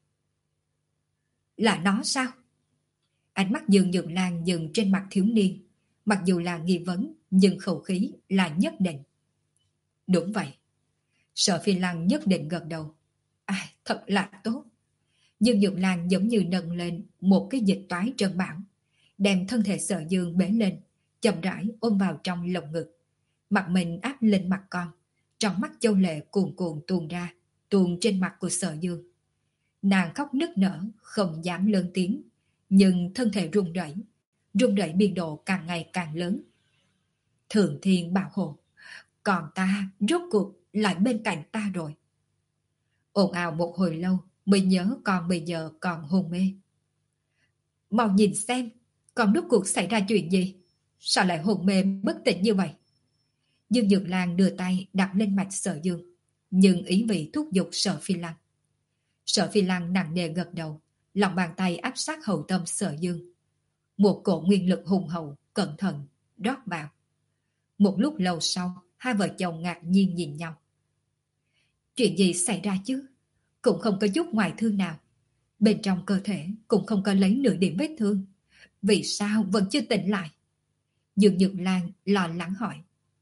Là nó sao? Ánh mắt Dương Nhược Lan dừng trên mặt thiếu niên, mặc dù là nghi vấn nhưng khẩu khí là nhất định. Đúng vậy. Sở Phi Lăng nhất định gật đầu. Ai, thật là tốt. Dương Nhược Lan giống như nâng lên một cái dịch toái trân bảo, đem thân thể Sở Dương bế lên, chậm rãi ôm vào trong lồng ngực. Mặt mình áp lên mặt con, trong mắt châu lệ cuồn cuộn tuôn ra, tuôn trên mặt của Sở Dương. Nàng khóc nức nở, không dám lớn tiếng, nhưng thân thể run rẩy, run rẩy biên độ càng ngày càng lớn. Thượng Thiên bảo hộ, còn ta rốt cuộc lại bên cạnh ta rồi. Ồn ào một hồi lâu mới nhớ con bây giờ còn hôn mê. Mau nhìn xem, con rốt cuộc xảy ra chuyện gì? Sao lại hôn mê bất tỉnh như vậy? Dương Nhược Lan đưa tay đặt lên mạch Sở Dương, nhưng ý vị thúc giục Sở Phi Lăng. Sở Phi Lăng nặng nề gật đầu, lòng bàn tay áp sát hậu tâm Sở Dương. Một cỗ nguyên lực hùng hậu, cẩn thận, rót vào. Một lúc lâu sau, hai vợ chồng ngạc nhiên nhìn nhau. Chuyện gì xảy ra chứ? Cũng không có chút ngoại thương nào. Bên trong cơ thể cũng không có lấy nửa điểm vết thương. Vì sao vẫn chưa tỉnh lại? Dương Nhược Lan lo lắng hỏi.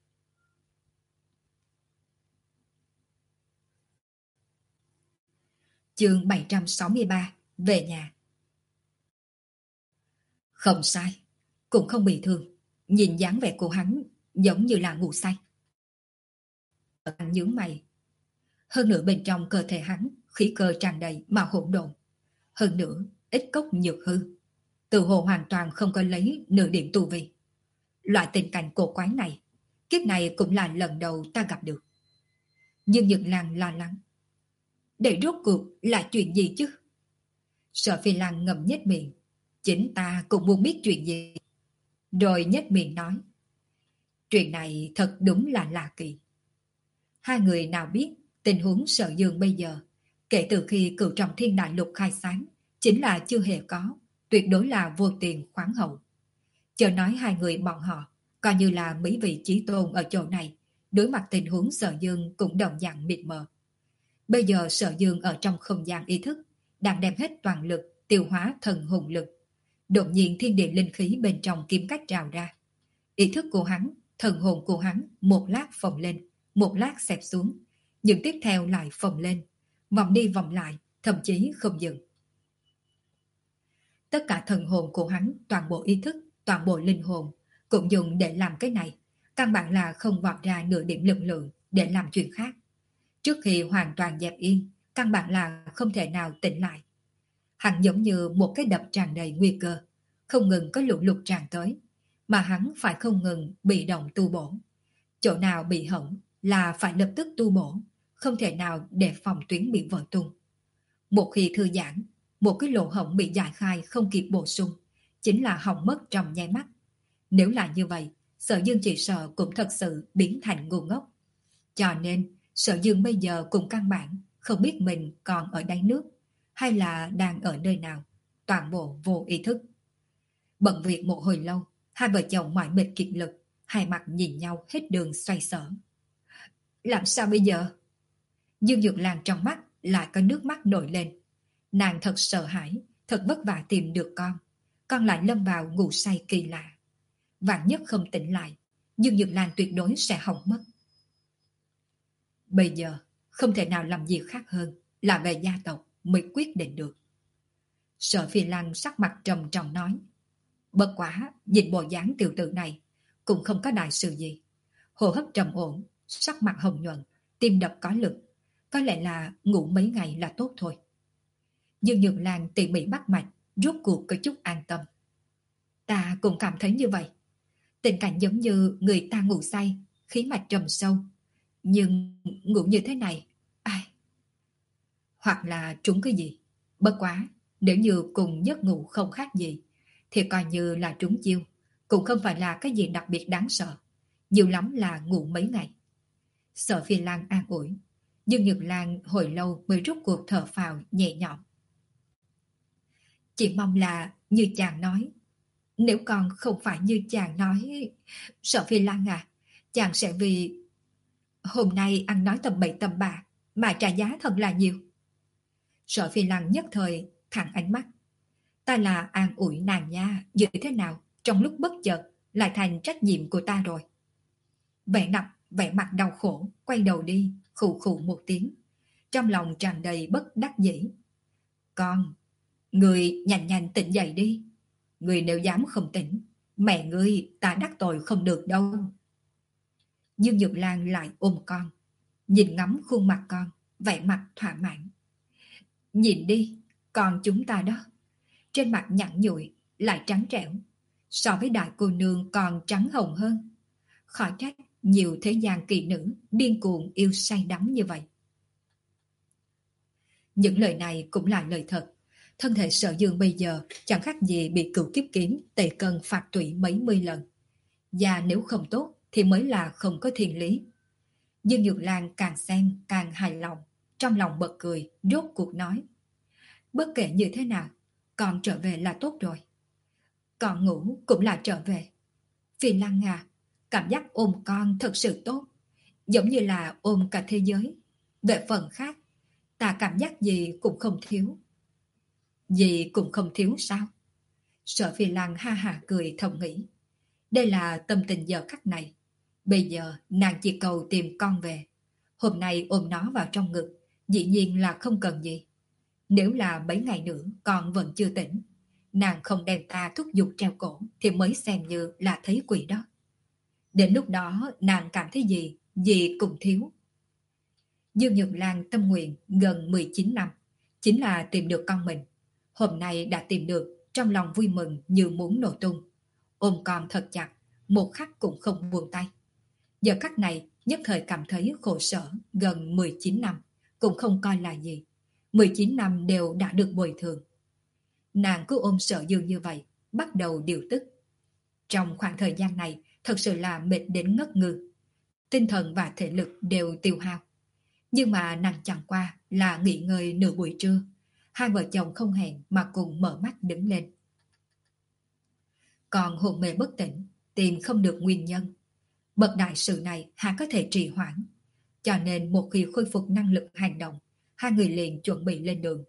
Chương bảy trăm sáu mươi ba. Về nhà. Không sai, cũng không bị thương. Nhìn dáng vẻ của hắn giống như là ngủ say. Hắn nhướng mày. Hơn nữa bên trong cơ thể hắn khí cơ tràn đầy mà hỗn độn. Hơn nữa ít cốc nhược hư, tự hồ hoàn toàn không có lấy nửa điểm tu vi. Loại tình cảnh cổ quái này, kiếp này cũng là lần đầu ta gặp được. Nhưng Nhật Lan lo lắng. Để rốt cuộc là chuyện gì chứ? Sở Phi Lăng ngậm nhếch miệng. Chính ta cũng muốn biết chuyện gì. Rồi nhếch miệng nói. Chuyện này thật đúng là lạ kỳ. Hai người nào biết tình huống Sở Dương bây giờ, kể từ khi cửu trọng thiên đại lục khai sáng, chính là chưa hề có, tuyệt đối là vô tiền khoáng hậu. Chờ nói hai người bọn họ, coi như là mấy vị chí tôn ở chỗ này, đối mặt tình huống Sở Dương cũng đồng dạng mịt mờ. Bây giờ Sở Dương ở trong không gian ý thức, đang đem hết toàn lực tiêu hóa thần hồn lực. Đột nhiên thiên địa linh khí bên trong kiếm cách trào ra. Ý thức của hắn, thần hồn của hắn một lát phồng lên, một lát xẹp xuống, nhưng tiếp theo lại phồng lên, vòng đi vòng lại, thậm chí không dừng. Tất cả thần hồn của hắn, toàn bộ ý thức, toàn bộ linh hồn cũng dùng để làm cái này, căn bản là không vọt ra nửa điểm lực lượng để làm chuyện khác. Trước khi hoàn toàn dẹp yên, căn bản là không thể nào tỉnh lại. Hắn giống như một cái đập tràn đầy nguy cơ, không ngừng có lũ lụt tràn tới, mà hắn phải không ngừng bị động tu bổ. Chỗ nào bị hỏng là phải lập tức tu bổ, không thể nào để phòng tuyến bị vỡ tung. Một khi thư giãn, một cái lỗ hổng bị giải khai không kịp bổ sung, chính là hỏng mất trong nháy mắt. Nếu là như vậy, Sở Dương chỉ sợ cũng thật sự biến thành ngu ngốc. Cho nên, Sở Dương bây giờ cũng căn bản không biết mình còn ở đáy nước hay là đang ở nơi nào, toàn bộ vô ý thức. Bận việc một hồi lâu, hai vợ chồng mỏi mệt kiệt lực, hai mặt nhìn nhau hết đường xoay sở. Làm sao bây giờ? Dương Dược Lan trong mắt lại có nước mắt nổi lên. Nàng thật sợ hãi, thật vất vả tìm được con. Con lại lâm vào ngủ say kỳ lạ. Vạn nhất không tỉnh lại, Dương Dược Lan tuyệt đối sẽ hỏng mất. Bây giờ, không thể nào làm gì khác hơn là về gia tộc mới quyết định được. Sở Phi Lăng sắc mặt trầm trọng nói. Bất quá, nhìn bộ dáng tiểu tử này, cũng không có đại sự gì. Hô hấp trầm ổn, sắc mặt hồng nhuận, tim đập có lực. Có lẽ là ngủ mấy ngày là tốt thôi. Dương Nhược Lan tỉ mỉ bắt mạch, rốt cuộc có chút an tâm. Ta cũng cảm thấy như vậy. Tình cảnh giống như người ta ngủ say, khí mạch trầm sâu. Nhưng ngủ như thế này, ai? Hoặc là trúng cái gì? Bất quá, nếu như cùng giấc ngủ không khác gì, thì coi như là trúng chiêu, cũng không phải là cái gì đặc biệt đáng sợ. Nhiều lắm là ngủ mấy ngày. Sở Phi Lan an ủi. Dương Nhược Lan hồi lâu mới rút cuộc thở phào nhẹ nhõm. Chỉ mong là như chàng nói. Nếu con không phải như chàng nói... Sở Phi Lan à, chàng sẽ vì... Hôm nay ăn nói tầm bậy tầm bạ, mà trả giá thật là nhiều. Sở Phi Lan nhất thời thẳng ánh mắt. Ta là an ủi nàng nha, như thế nào, trong lúc bất chợt lại thành trách nhiệm của ta rồi. Vẻ nặng, vẻ mặt đau khổ, quay đầu đi, khụ khụ một tiếng. Trong lòng tràn đầy bất đắc dĩ. Con, người nhanh nhanh tỉnh dậy đi. Người nếu dám không tỉnh, mẹ ngươi ta đắc tội không được đâu. Dương Dược Lan lại ôm con, nhìn ngắm khuôn mặt con, vẻ mặt thỏa mãn. Nhìn đi, con chúng ta đó. Trên mặt nhẵn nhụi, lại trắng trẻo. So với đại cô nương còn trắng hồng hơn. Khỏi trách nhiều thế gian kỳ nữ điên cuồng yêu say đắm như vậy. Những lời này cũng là lời thật. Thân thể Sở Dương bây giờ chẳng khác gì bị cửu kiếp kiếm tề cân phạt tủy mấy mươi lần. Và nếu không tốt thì mới là không có thiên lý. Dương Nhược Lan càng xem càng hài lòng, trong lòng bật cười, rốt cuộc nói. Bất kể như thế nào, con trở về là tốt rồi. Con ngủ cũng là trở về. Phi Lăng à, cảm giác ôm con thật sự tốt, giống như là ôm cả thế giới. Về phần khác, ta cảm giác gì cũng không thiếu. Gì cũng không thiếu sao? Sở Phi Lăng ha ha cười thầm nghĩ. Đây là tâm tình giờ khắc này. Bây giờ nàng chỉ cầu tìm con về. Hôm nay ôm nó vào trong ngực, dĩ nhiên là không cần gì. Nếu là mấy ngày nữa con vẫn chưa tỉnh, nàng không đem ta thúc giục treo cổ thì mới xem như là thấy quỷ đó. Đến lúc đó nàng cảm thấy gì, gì cũng thiếu. Dương Nhược Lan tâm nguyện gần mười chín năm, chính là tìm được con mình. Hôm nay đã tìm được, trong lòng vui mừng như muốn nổ tung. Ôm con thật chặt, một khắc cũng không buông tay. Giờ khắc này nhất thời cảm thấy khổ sở gần mười chín năm, cũng không coi là gì. mười chín năm đều đã được bồi thường. Nàng cứ ôm Sở Dương như vậy, bắt đầu điều tức. Trong khoảng thời gian này, thật sự là mệt đến ngất ngư. Tinh thần và thể lực đều tiêu hao. Nhưng mà nàng chẳng qua là nghỉ ngơi nửa buổi trưa. Hai vợ chồng không hẹn mà cùng mở mắt đứng lên. Còn hồn mê bất tỉnh, tìm không được nguyên nhân. Bậc đại sự này há có thể trì hoãn. Cho nên một khi khôi phục năng lực hành động, hai người liền chuẩn bị lên đường.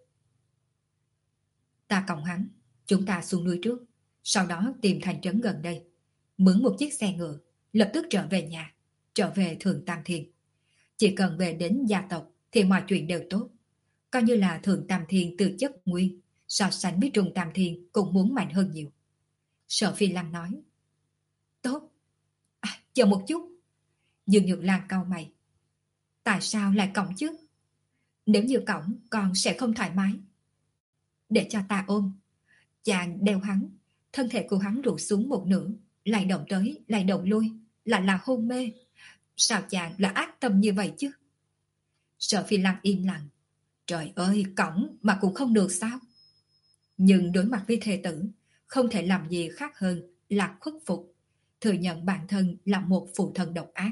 Ta cõng hắn, chúng ta xuống núi trước, sau đó tìm thành trấn gần đây, mướn một chiếc xe ngựa, lập tức trở về nhà, trở về Thượng Tam Thiên. Chỉ cần về đến gia tộc thì mọi chuyện đều tốt. Coi như là Thượng Tam Thiên từ chất nguyên, so sánh với Trung Tam Thiên cũng muốn mạnh hơn nhiều. Sở Phi Lăng nói. Tốt. À, chờ một chút. Dương Nhược Lan cau mày. Tại sao lại cõng chứ? Nếu như cõng con sẽ không thoải mái. Để cho ta ôm. Chàng đeo hắn, thân thể của hắn rụt xuống một nửa, lại động tới, lại động lui, lại là hôn mê. Sao chàng là ác tâm như vậy chứ? Sở Phi Lăng im lặng. Trời ơi, cõng mà cũng không được sao? Nhưng đối mặt với thê tử, không thể làm gì khác hơn là khuất phục, thừa nhận bản thân là một phụ thân độc ác.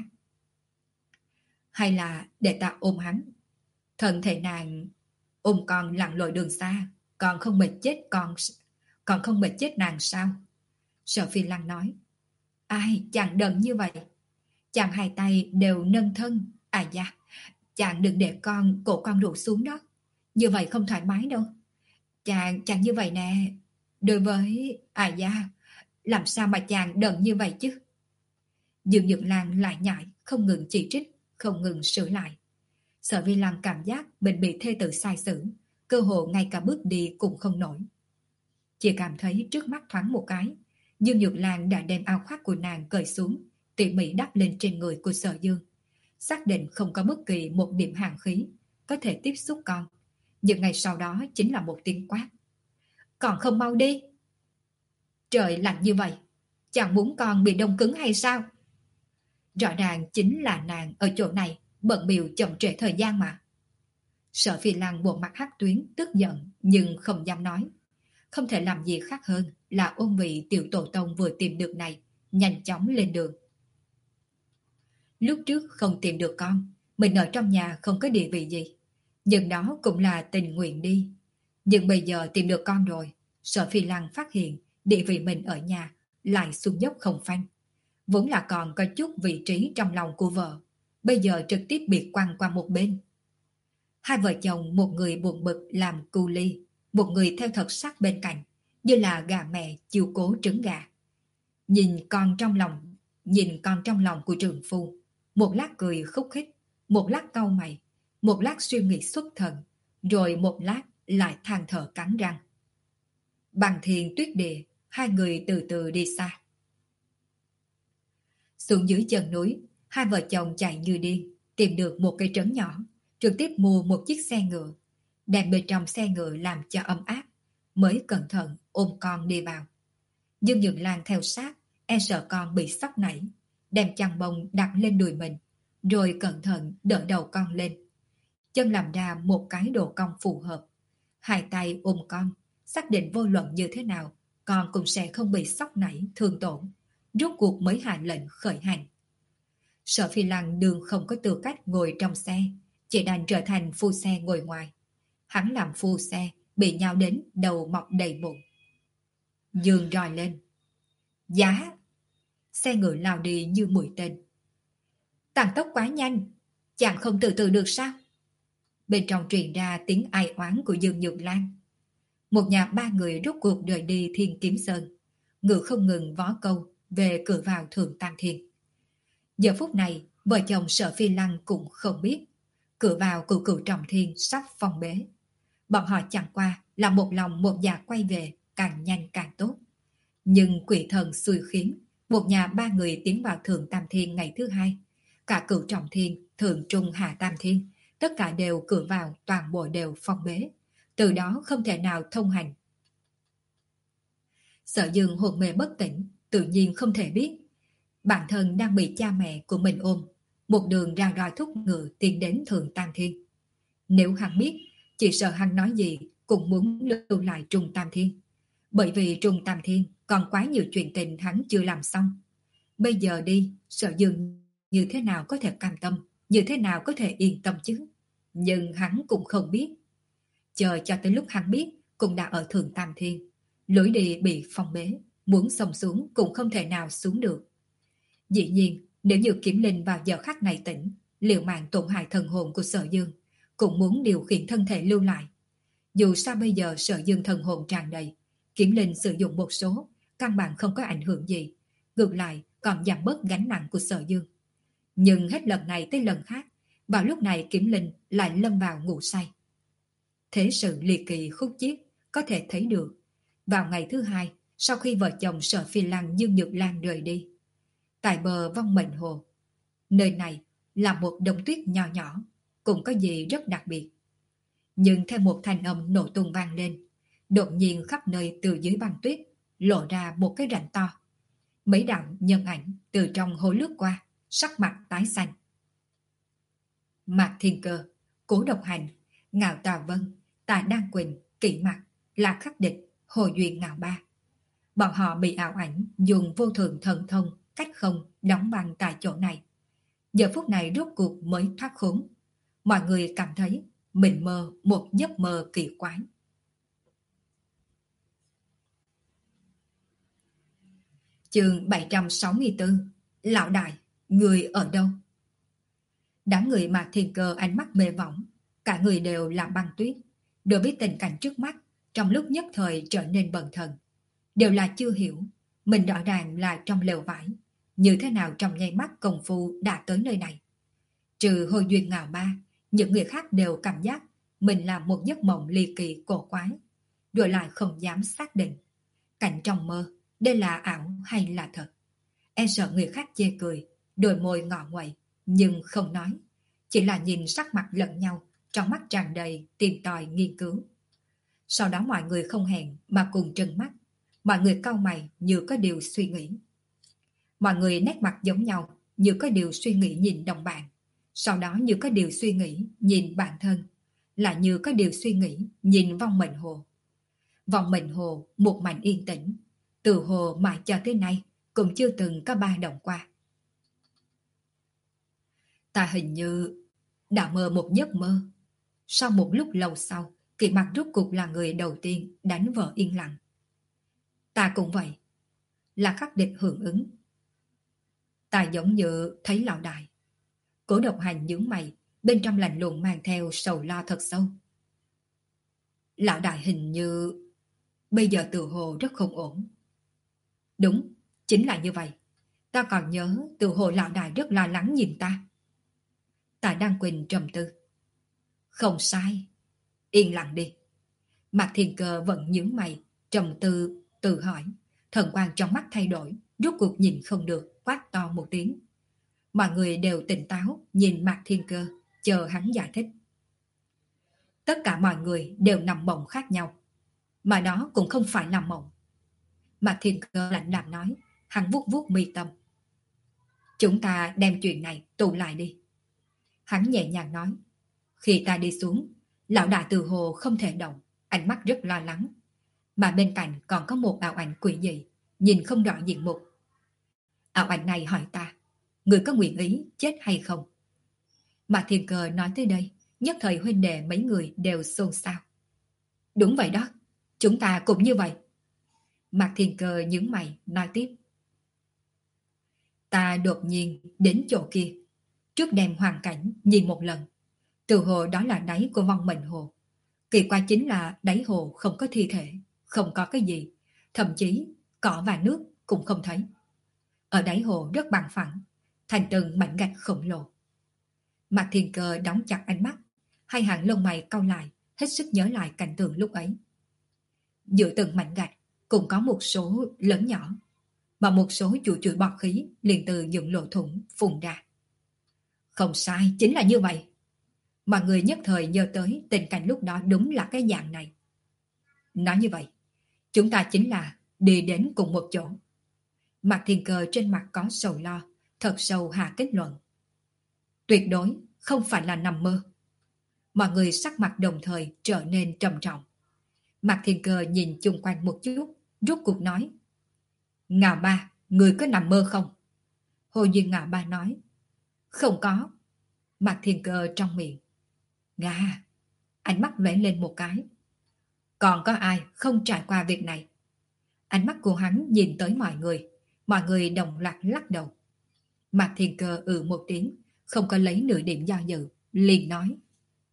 Hay là để ta ôm hắn? Thân thể nàng ôm con lặn lội đường xa, còn không mệt chết con, còn không mệt chết nàng sao? Sở Phi Lăng nói. Ai, chàng đần như vậy. Chàng hai tay đều nâng thân. À da, chàng đừng để con, cổ con rụt xuống đó. Như vậy không thoải mái đâu. Chàng, chàng như vậy nè. Đối với... À da, làm sao mà chàng đần như vậy chứ? Dương Nhược Lan lại nhại, không ngừng chỉ trích, không ngừng sửa lại. Sở Vi Lăng cảm giác mình bị thê tử sai xử, cơ hồ ngay cả bước đi cũng không nổi. Chỉ cảm thấy trước mắt thoáng một cái, Dương Nhược Lan đã đem áo khoác của nàng cởi xuống, tỉ mỉ đắp lên trên người của Sở Dương. Xác định không có bất kỳ một điểm hàn khí có thể tiếp xúc con. Nhưng ngày sau đó chính là một tiếng quát. Còn không mau đi! Trời lạnh như vậy, chàng muốn con bị đông cứng hay sao? Rõ ràng chính là nàng ở chỗ này bận bịu chậm trễ thời gian mà. Sở Phi Lăng bộ mặt hắc tuyến tức giận nhưng không dám nói. Không thể làm gì khác hơn là ôm vị tiểu tổ tông vừa tìm được này, nhanh chóng lên đường. Lúc trước không tìm được con, mình ở trong nhà không có địa vị gì, nhưng đó cũng là tình nguyện đi. Nhưng bây giờ tìm được con rồi, Sở Phi Lăng phát hiện địa vị mình ở nhà lại xuống dốc không phanh. Vốn là còn có chút vị trí trong lòng của vợ, bây giờ trực tiếp bị quăng qua một bên. Hai vợ chồng, một người buồn bực làm cu ly, một người theo thật sắc bên cạnh, như là gà mẹ chiều cố trứng gà. Nhìn con trong lòng, nhìn con trong lòng của trường phu, một lát cười khúc khích, một lát cau mày, một lát suy nghĩ xuất thần, rồi một lát lại than thở cắn răng. Bằng thiên tuyết địa, hai người từ từ đi xa. Xuống dưới chân núi, hai vợ chồng chạy như điên, tìm được một cây trấn nhỏ, trực tiếp mua một chiếc xe ngựa, đem bên trong xe ngựa làm cho ấm áp, mới cẩn thận ôm con đi vào. Dương Nhược Lan theo sát, e sợ con bị sốc nảy, đem chăn bông đặt lên đùi mình, rồi cẩn thận đỡ đầu con lên. Chân làm ra một cái độ cong phù hợp, hai tay ôm con, xác định vô luận như thế nào, con cũng sẽ không bị sốc nảy, thương tổn. Rốt cuộc mới hạ lệnh khởi hành. Sở Phi Lăng đường không có tư cách ngồi trong xe, chỉ đành trở thành phu xe ngồi ngoài. Hắn làm phu xe, bị nhào đến đầu mọc đầy mụn. Dương roi lên. Giá! Xe ngựa lao đi như mũi tên. Tăng tốc quá nhanh, chàng không từ từ được sao? Bên trong truyền ra tiếng ai oán của Dương Nhược Lan. Một nhà ba người rốt cuộc rời đi Thiên Kiếm Sơn, ngựa không ngừng vó câu về cửa vào Thượng Tam Thiên. Giờ phút này, vợ chồng Sở Phi Lăng cũng không biết cửa vào của Cửu Trọng Thiên sắp phong bế. Bọn họ chẳng qua là một lòng một dạ quay về, càng nhanh càng tốt. Nhưng quỷ thần xui khiến, một nhà ba người tiến vào Thượng Tam Thiên ngày thứ hai. Cả Cửu Trọng Thiên, Thượng Trung Hạ Tam Thiên, tất cả đều cửa vào toàn bộ đều phong bế. Từ đó không thể nào thông hành. Sở Dương hồn mê bất tỉnh, tự nhiên không thể biết bản thân đang bị cha mẹ của mình ôm, một đường ra roi thúc ngựa tiến đến Thượng Tam Thiên. Nếu hắn biết, chỉ sợ hắn nói gì cũng muốn lưu lại Trung Tam Thiên. Bởi vì Trung Tam Thiên còn quá nhiều chuyện tình hắn chưa làm xong. Bây giờ đi, Sở Dương như thế nào có thể cam tâm, như thế nào có thể yên tâm chứ? Nhưng hắn cũng không biết. Chờ cho tới lúc hắn biết, cũng đã ở Thượng Tam Thiên. Lối đi bị phong bế, muốn xông xuống cũng không thể nào xuống được. Dĩ nhiên, nếu như Kiếm Linh vào giờ khắc này tỉnh, liệu mạng tổn hại thần hồn của Sở Dương, cũng muốn điều khiển thân thể lưu lại. Dù sao bây giờ Sở Dương thần hồn tràn đầy, Kiếm Linh sử dụng một số, căn bản không có ảnh hưởng gì, ngược lại còn giảm bớt gánh nặng của Sở Dương. Nhưng hết lần này tới lần khác, vào lúc này Kiếm Linh lại lâm vào ngủ say. Thế sự ly kỳ khúc chiết có thể thấy được. Vào ngày thứ hai, sau khi vợ chồng Sở Phi Lăng Dương Nhược Lan rời đi, tại bờ Vong Mệnh Hồ, nơi này là một đống tuyết nhỏ nhỏ, cũng có gì rất đặc biệt. Nhưng theo một thanh âm nổ tung vang lên, đột nhiên khắp nơi từ dưới băng tuyết lộ ra một cái rãnh to. Mấy đạo nhân ảnh từ trong hố lướt qua, sắc mặt tái xanh. Mạc Thiên Cơ, Cố Độc Hành, Ngạo Tà Vân, Tà Đan Quỳnh, Kỵ Mặc, Lạc Khắc Địch, Hồ Duyên Ngạo Ba. Bọn họ bị ảo ảnh dùng vô thường thần thông cách không đóng băng tại chỗ này. Giờ phút này rốt cuộc mới thoát khốn. Mọi người cảm thấy mình mơ một giấc mơ kỳ quái. Chương bảy trăm sáu mươi tư. Lão đại, người ở đâu? Đám người Mạc Thiên Cơ ánh mắt mê võng, cả người đều là băng tuyết. Đối với tình cảnh trước mắt, trong lúc nhất thời trở nên bần thần. Đều là chưa hiểu, mình rõ ràng là trong lều vải, như thế nào trong nháy mắt công phu đã tới nơi này. Trừ Hồi Duyên Ngạo Ba, những người khác đều cảm giác mình là một giấc mộng ly kỳ cổ quái, rồi lại không dám xác định. Cảnh trong mơ, đây là ảo hay là thật? E sợ người khác chê cười, đôi môi ngọ nguậy, nhưng không nói. Chỉ là nhìn sắc mặt lẫn nhau, trong mắt tràn đầy tìm tòi nghiên cứu. Sau đó mọi người không hẹn mà cùng trừng mắt. Mọi người cau mày như có điều suy nghĩ. Mọi người nét mặt giống nhau, như có điều suy nghĩ nhìn đồng bạn. Sau đó như có điều suy nghĩ nhìn bản thân. Là như có điều suy nghĩ nhìn Vong Mệnh Hồ. Vong Mệnh Hồ một mảnh yên tĩnh. Từ hồ mãi cho tới nay cũng chưa từng có ba động qua. Ta hình như đã mơ một giấc mơ. Sau một lúc lâu sau, Kỵ Mặc rốt cuộc là người đầu tiên đánh vỡ yên lặng. Ta cũng vậy. Là Khắc Địch hưởng ứng. Ta giống như thấy lão đại. Cố Độc Hành nhướng mày, bên trong lạnh lùng mang theo sầu lo thật sâu. Lão đại hình như bây giờ tự hồ rất không ổn. Đúng, chính là như vậy. Ta còn nhớ tự hồ lão đại rất lo lắng nhìn ta. Ta đang Quỳnh trầm tư. Không sai. Yên lặng đi. Mạc Thiên Cơ vẫn nhướng mày, trầm tư, tự hỏi. Thần quang trong mắt thay đổi, rốt cuộc nhìn không được, quát to một tiếng. Mọi người đều tỉnh táo, nhìn Mạc Thiên Cơ, chờ hắn giải thích. Tất cả mọi người đều nằm mộng khác nhau. Mà đó cũng không phải là mộng. Mạc Thiên Cơ lạnh lạnh nói, hắn vuốt vuốt mi tâm. Chúng ta đem chuyện này tụ lại đi. Hắn nhẹ nhàng nói. Khi ta đi xuống, lão đại từ hồ không thể động, ánh mắt rất lo lắng. Mà bên cạnh còn có một ảo ảnh quỷ dị, nhìn không rõ diện mục. Ảo ảnh này hỏi ta, người có nguyện ý chết hay không? Mạc Thiên Cơ nói tới đây, nhất thời huynh đệ mấy người đều xôn xao. Đúng vậy đó, chúng ta cũng như vậy. Mạc Thiên Cơ nhướng mày, nói tiếp. Ta đột nhiên đến chỗ kia, trước đem hoàn cảnh nhìn một lần. Từ hồ đó là đáy của Vong Mệnh Hồ. Kỳ quái chính là đáy hồ không có thi thể, không có cái gì, thậm chí cỏ và nước cũng không thấy. Ở đáy hồ rất bằng phẳng, thành từng mảnh gạch khổng lồ. Mạc Thiên Cơ đóng chặt ánh mắt, hai hàng lông mày cau lại, hết sức nhớ lại cảnh tượng lúc ấy. Giữa từng mảnh gạch cũng có một số lớn nhỏ, mà một số chuỗi chuỗi bọt khí liền từ những lỗ thủng phun ra. Không sai, chính là như vậy. Mọi người nhất thời nhớ tới tình cảnh lúc đó đúng là cái dạng này. Nói như vậy, chúng ta chính là đi đến cùng một chỗ. Mạc Thiên Cơ trên mặt có sầu lo, thật sâu hạ kết luận. Tuyệt đối không phải là nằm mơ. Mọi người sắc mặt đồng thời trở nên trầm trọng. Mạc Thiên Cơ nhìn chung quanh một chút, rút cuộc nói. Ngạo Ba, người có nằm mơ không? Hồ Duyên Ngạo Ba nói. Không có. Mạc Thiên Cơ trong miệng. Nga. Ánh mắt lóe lên một cái. Còn có ai không trải qua việc này? Ánh mắt của hắn nhìn tới mọi người. Mọi người đồng loạt lắc đầu. Mạc Thiên Cơ ừ một tiếng, không có lấy nửa điểm do dự, liền nói.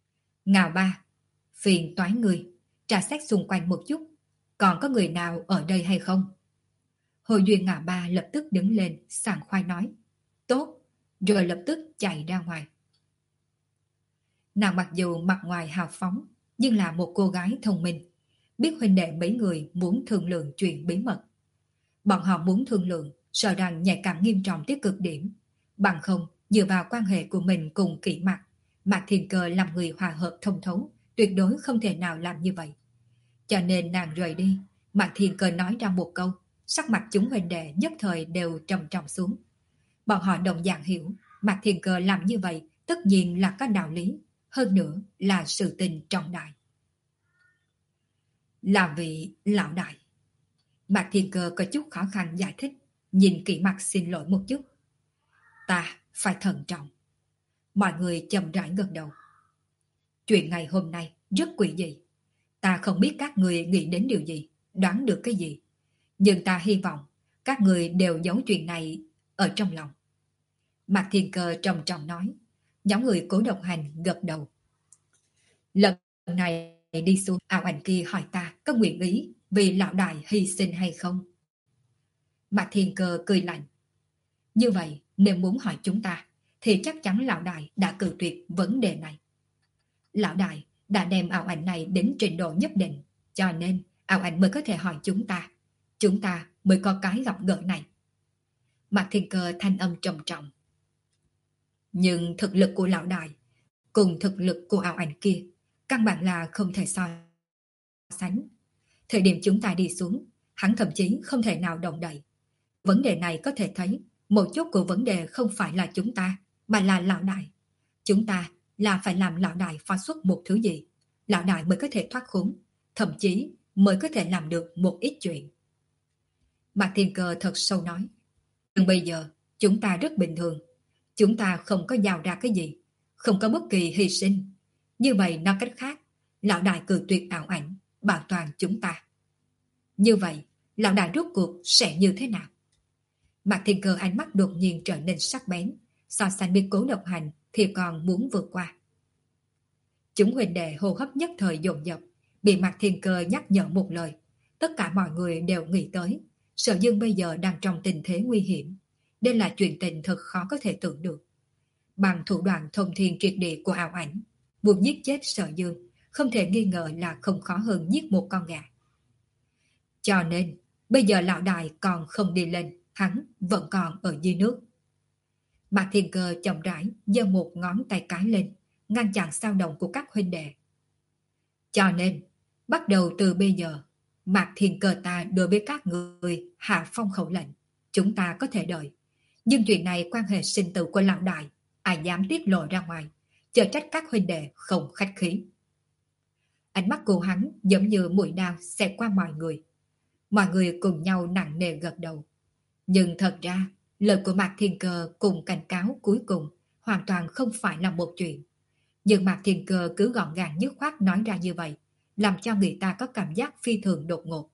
Ngào ba, phiền toái người, tra xét xung quanh một chút, còn có người nào ở đây hay không? Hồ Duyên Ngào ba lập tức đứng lên, sảng khoái nói. Tốt, rồi lập tức chạy ra ngoài. Nàng mặc dù mặt ngoài hào phóng, nhưng là một cô gái thông minh, biết huynh đệ mấy người muốn thương lượng chuyện bí mật. Bọn họ muốn thương lượng, sợ rằng nhạy cảm nghiêm trọng tới cực điểm. Bằng không, dựa vào quan hệ của mình cùng Kỷ Mặc, Mạc Thiên Cơ làm người hòa hợp thông thấu, tuyệt đối không thể nào làm như vậy. Cho nên nàng rời đi, Mạc Thiên Cơ nói ra một câu, sắc mặt chúng huynh đệ nhất thời đều trầm trọng xuống. Bọn họ đồng dạng hiểu, Mạc Thiên Cơ làm như vậy tất nhiên là có đạo lý, hơn nữa là sự tình trọng đại. Là vị lão đại. Mạc Thiên Cơ có chút khó khăn giải thích, nhìn Kỷ Mặc xin lỗi một chút. Ta phải thận trọng. Mọi người chậm rãi gật đầu. Chuyện ngày hôm nay rất quỷ dị. Ta không biết các người nghĩ đến điều gì, đoán được cái gì. Nhưng ta hy vọng các người đều giấu chuyện này ở trong lòng. Mạc Thiên Cơ trầm trọng nói. Nhóm người Cố Độc Hành gật đầu. Lần này đi xuống, ảo ảnh kia hỏi ta có nguyện ý vì lão đại hy sinh hay không? Mạc Thiên Cơ cười lạnh. Như vậy, nếu muốn hỏi chúng ta, thì chắc chắn lão đại đã cự tuyệt vấn đề này. Lão đại đã đem ảo ảnh này đến trình độ nhất định, cho nên ảo ảnh mới có thể hỏi chúng ta. Chúng ta mới có cái gặp gỡ này. Mạc Thiên Cơ thanh âm trầm trọng. Nhưng thực lực của lão đại cùng thực lực của ảo ảnh kia căn bản là không thể so sánh. Thời điểm chúng ta đi xuống, hắn thậm chí không thể nào động đậy. Vấn đề này có thể thấy, một chút của vấn đề không phải là chúng ta, mà là lão đại. Chúng ta là phải làm lão đại phá xuất một thứ gì, lão đại mới có thể thoát khốn, thậm chí mới có thể làm được một ít chuyện. Mạc Thiên Cơ thật sâu nói. Nhưng bây giờ, chúng ta rất bình thường. Chúng ta không có giao ra cái gì, không có bất kỳ hy sinh. Như vậy nói cách khác, lão đại cự tuyệt ảo ảnh, bảo toàn chúng ta. Như vậy, lão đại rốt cuộc sẽ như thế nào? Mạc Thiên Cơ ánh mắt đột nhiên trở nên sắc bén, so sánh với Cố Độc Hành thì còn muốn vượt qua. Chúng huynh đệ hô hấp nhất thời dồn dập, bị Mạc Thiên Cơ nhắc nhở một lời. Tất cả mọi người đều nghĩ tới, Sở Dương bây giờ đang trong tình thế nguy hiểm. Đây là chuyện tình thật khó có thể tưởng được. Bằng thủ đoạn thông thiên triệt địa của ảo ảnh, muốn giết chết Sở Dương, không thể nghi ngờ là không khó hơn giết một con gà. Cho nên, bây giờ lão đại còn không đi lên, hắn vẫn còn ở dưới nước. Mạc Thiên Cơ chậm rãi giơ một ngón tay cái lên, ngăn chặn sao động của các huynh đệ. Cho nên, bắt đầu từ bây giờ, Mạc Thiên Cơ ta đối với các người hạ phong khẩu lệnh, chúng ta có thể đợi. Nhưng chuyện này quan hệ sinh tử của lão đại, ai dám tiết lộ ra ngoài, chờ trách các huynh đệ không khách khí. Ánh mắt của hắn giống như mũi đao xẹt qua mọi người. Mọi người cùng nhau nặng nề gật đầu. Nhưng thật ra, lời của Mạc Thiên Cơ cùng cảnh cáo cuối cùng hoàn toàn không phải là một chuyện. Nhưng Mạc Thiên Cơ cứ gọn gàng dứt khoát nói ra như vậy, làm cho người ta có cảm giác phi thường đột ngột.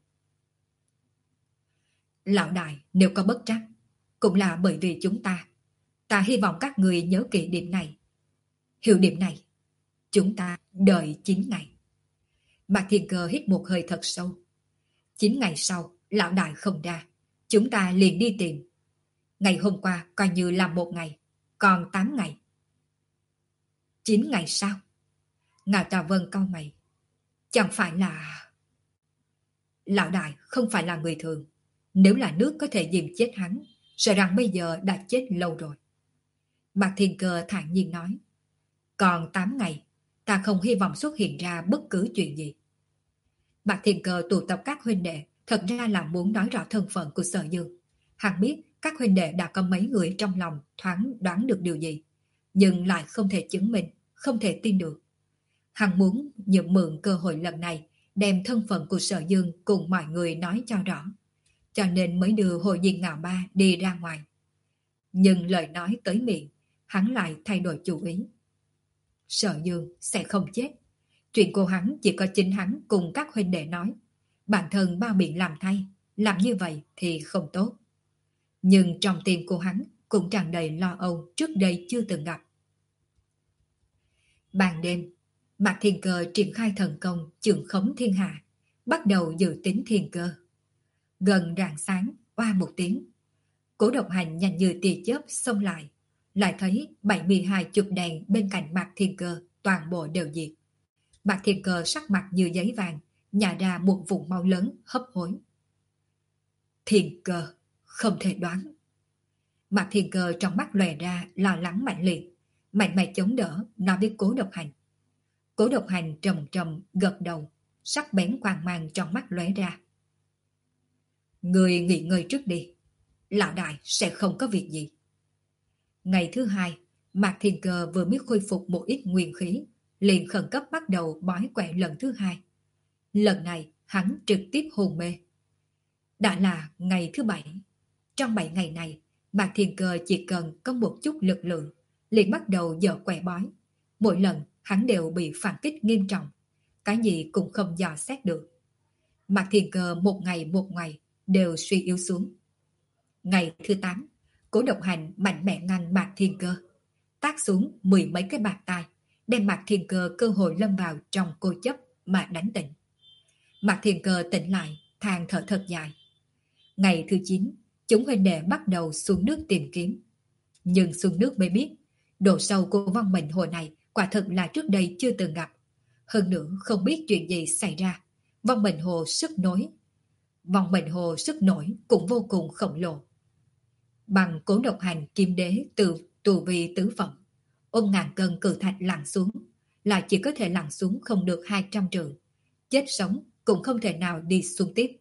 Lão đại nếu có bất trắc, cũng là bởi vì chúng ta. Ta hy vọng các người nhớ kỹ điểm này. Hiểu điểm này, chúng ta đợi chín ngày. Mạc Thiên Cơ hít một hơi thật sâu. chín ngày sau, lão đại không ra, chúng ta liền đi tìm. Ngày hôm qua coi như là một ngày, còn tám ngày. chín ngày sau. Ngạo Tà Vân cau mày. Chẳng phải là... Lão đại không phải là người thường. Nếu là nước có thể dìm chết hắn, sợ rằng bây giờ đã chết lâu rồi. Mạc Thiên Cơ thản nhiên nói. Còn tám ngày, ta không hy vọng xuất hiện ra bất cứ chuyện gì. Mạc Thiên Cơ tụ tập các huynh đệ, thật ra là muốn nói rõ thân phận của Sở Dương. Hắn biết các huynh đệ đã có mấy người trong lòng thoáng đoán được điều gì, nhưng lại không thể chứng minh, không thể tin được. Hắn muốn nhận mượn cơ hội lần này, đem thân phận của Sở Dương cùng mọi người nói cho rõ. Cho nên mới đưa Hồ Diên Ngạo Ba đi ra ngoài. Nhưng lời nói tới miệng, hắn lại thay đổi chủ ý. Sở Dương sẽ không chết. Chuyện của hắn chỉ có chính hắn cùng các huynh đệ nói. Bản thân bao biện làm thay, làm như vậy thì không tốt. Nhưng trong tim của hắn cũng tràn đầy lo âu trước đây chưa từng gặp. Ban đêm, Mạc Thiên Cơ triển khai thần công trường khống thiên hạ, bắt đầu dự tính thiên cơ. Gần rạng sáng, oa một tiếng, Cố Độc Hành nhanh như tia chớp xông lại, lại thấy bảy mươi hai chục đèn bên cạnh Mạc Thiên Cơ toàn bộ đều diệt. Mạc Thiên Cơ sắc mặt như giấy vàng, nhả ra một vùng máu lớn hấp hối. Thiên Cơ, không thể đoán. Mạc Thiên Cơ trong mắt lòe ra lo lắng mạnh liệt, mạnh mẽ chống đỡ, nói với Cố Độc Hành. Cố Độc Hành trầm trầm gật đầu, sắc bén quang mang trong mắt lóe ra. Người nghỉ ngơi trước đi, lão đại sẽ không có việc gì. Ngày thứ hai, Mạc Thiên Cơ vừa mới khôi phục một ít nguyên khí, liền khẩn cấp bắt đầu bói quẻ lần thứ hai. Lần này hắn trực tiếp hôn mê. Đã là ngày thứ bảy. Trong bảy ngày này, Mạc Thiên Cơ chỉ cần có một chút lực lượng, liền bắt đầu dở quẻ bói. Mỗi lần hắn đều bị phản kích nghiêm trọng, cái gì cũng không dò xét được. Mạc Thiên Cơ một ngày một ngày đều suy yếu xuống. Ngày thứ tám, Cố Độc Hành mạnh mẽ ngăn Mạc Thiên Cơ, tác xuống mười mấy cái bạt tai, đem Mạc Thiên Cơ cơ hội lâm vào trong cô chấp mà đánh tỉnh. Mạc Thiên Cơ tỉnh lại, than thở thật dài. Ngày thứ chín, chúng huynh đệ bắt đầu xuống nước tìm kiếm. Nhưng xuống nước mới biết, độ sâu của vong mệnh hồ này quả thật là trước đây chưa từng gặp. Hơn nữa không biết chuyện gì xảy ra, vong mệnh hồ sức nổi. Vong mệnh hồ sức nổi cũng vô cùng khổng lồ. Bằng Cố Độc Hành kim đế từ tù vi tứ phẩm, ôm ngàn cân cự thạch lặn xuống, là chỉ có thể lặn xuống không được hai trăm trượng. Chết sống cũng không thể nào đi xuống tiếp.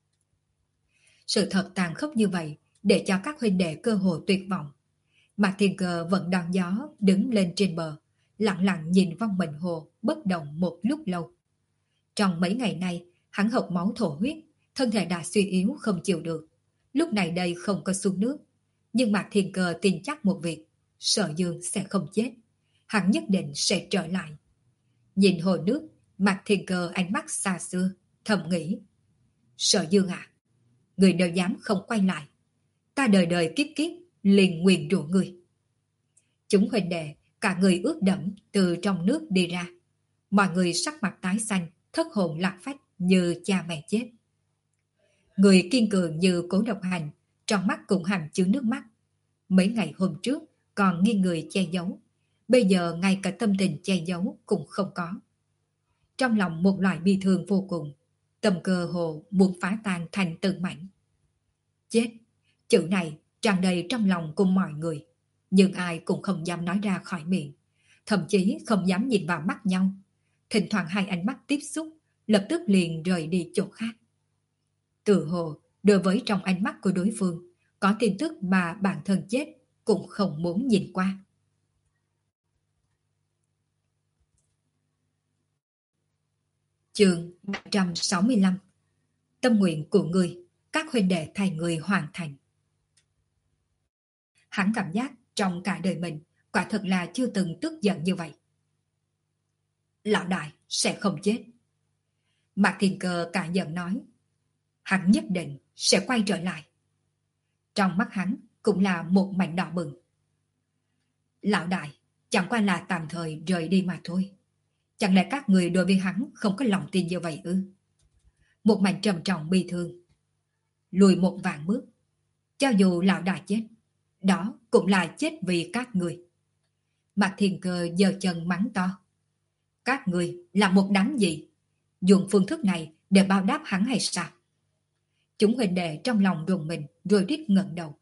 Sự thật tàn khốc như vậy để cho các huynh đệ cơ hội tuyệt vọng. Mạc Thiên Cơ vẫn đón gió đứng lên trên bờ, lặng lặng nhìn vong mệnh hồ bất động một lúc lâu. Trong mấy ngày nay, hắn hộc máu thổ huyết, thân thể đã suy yếu không chịu được. Lúc này đây không có xuống nước, nhưng Mạc Thiên Cơ tin chắc một việc, Sở Dương sẽ không chết, hắn nhất định sẽ trở lại. Nhìn hồ nước, Mạc Thiên Cơ ánh mắt xa xưa, thầm nghĩ: Sở Dương à, người đâu dám không quay lại, ta đời đời kiếp kiếp liền nguyền rủa người. Chúng huynh đệ cả người ướt đẫm từ trong nước đi ra, mọi người sắc mặt tái xanh, thất hồn lạc phách như cha mẹ chết. Người kiên cường như Cố Độc Hành, trong mắt cũng hàm chứa nước mắt. Mấy ngày hôm trước còn nghiêng người che giấu, bây giờ ngay cả tâm tình che giấu cũng không có. Trong lòng một loại bi thương vô cùng, tâm cơ hồ muốn phá tan thành từng mảnh. Chết, chữ này tràn đầy trong lòng của mọi người, nhưng ai cũng không dám nói ra khỏi miệng, thậm chí không dám nhìn vào mắt nhau. Thỉnh thoảng hai ánh mắt tiếp xúc, lập tức liền rời đi chỗ khác. Tự hồ, đối với trong ánh mắt của đối phương, có tin tức mà bản thân chết cũng không muốn nhìn qua. Chương ba trăm sáu mươi lăm. Tâm nguyện của người, các huynh đệ thay người hoàn thành. Hắn cảm giác trong cả đời mình quả thật là chưa từng tức giận như vậy. Lão đại sẽ không chết. Mạc Thiên Cơ cả giận nói, hắn nhất định sẽ quay trở lại. Trong mắt hắn cũng là một mảnh đỏ bừng. Lão đại chẳng qua là tạm thời rời đi mà thôi. Chẳng lẽ các người đối với hắn không có lòng tin như vậy ư? Một mảnh trầm trọng bi thương. Lùi một vạn bước, cho dù lão đại chết, đó cũng là chết vì các người. Mạc Thiên Cơ giơ chân mắng to. Các người là một đám gì? Dùng phương thức này để báo đáp hắn hay sao? Chúng huynh đệ trong lòng rùng mình rồi rít ngẩng đầu.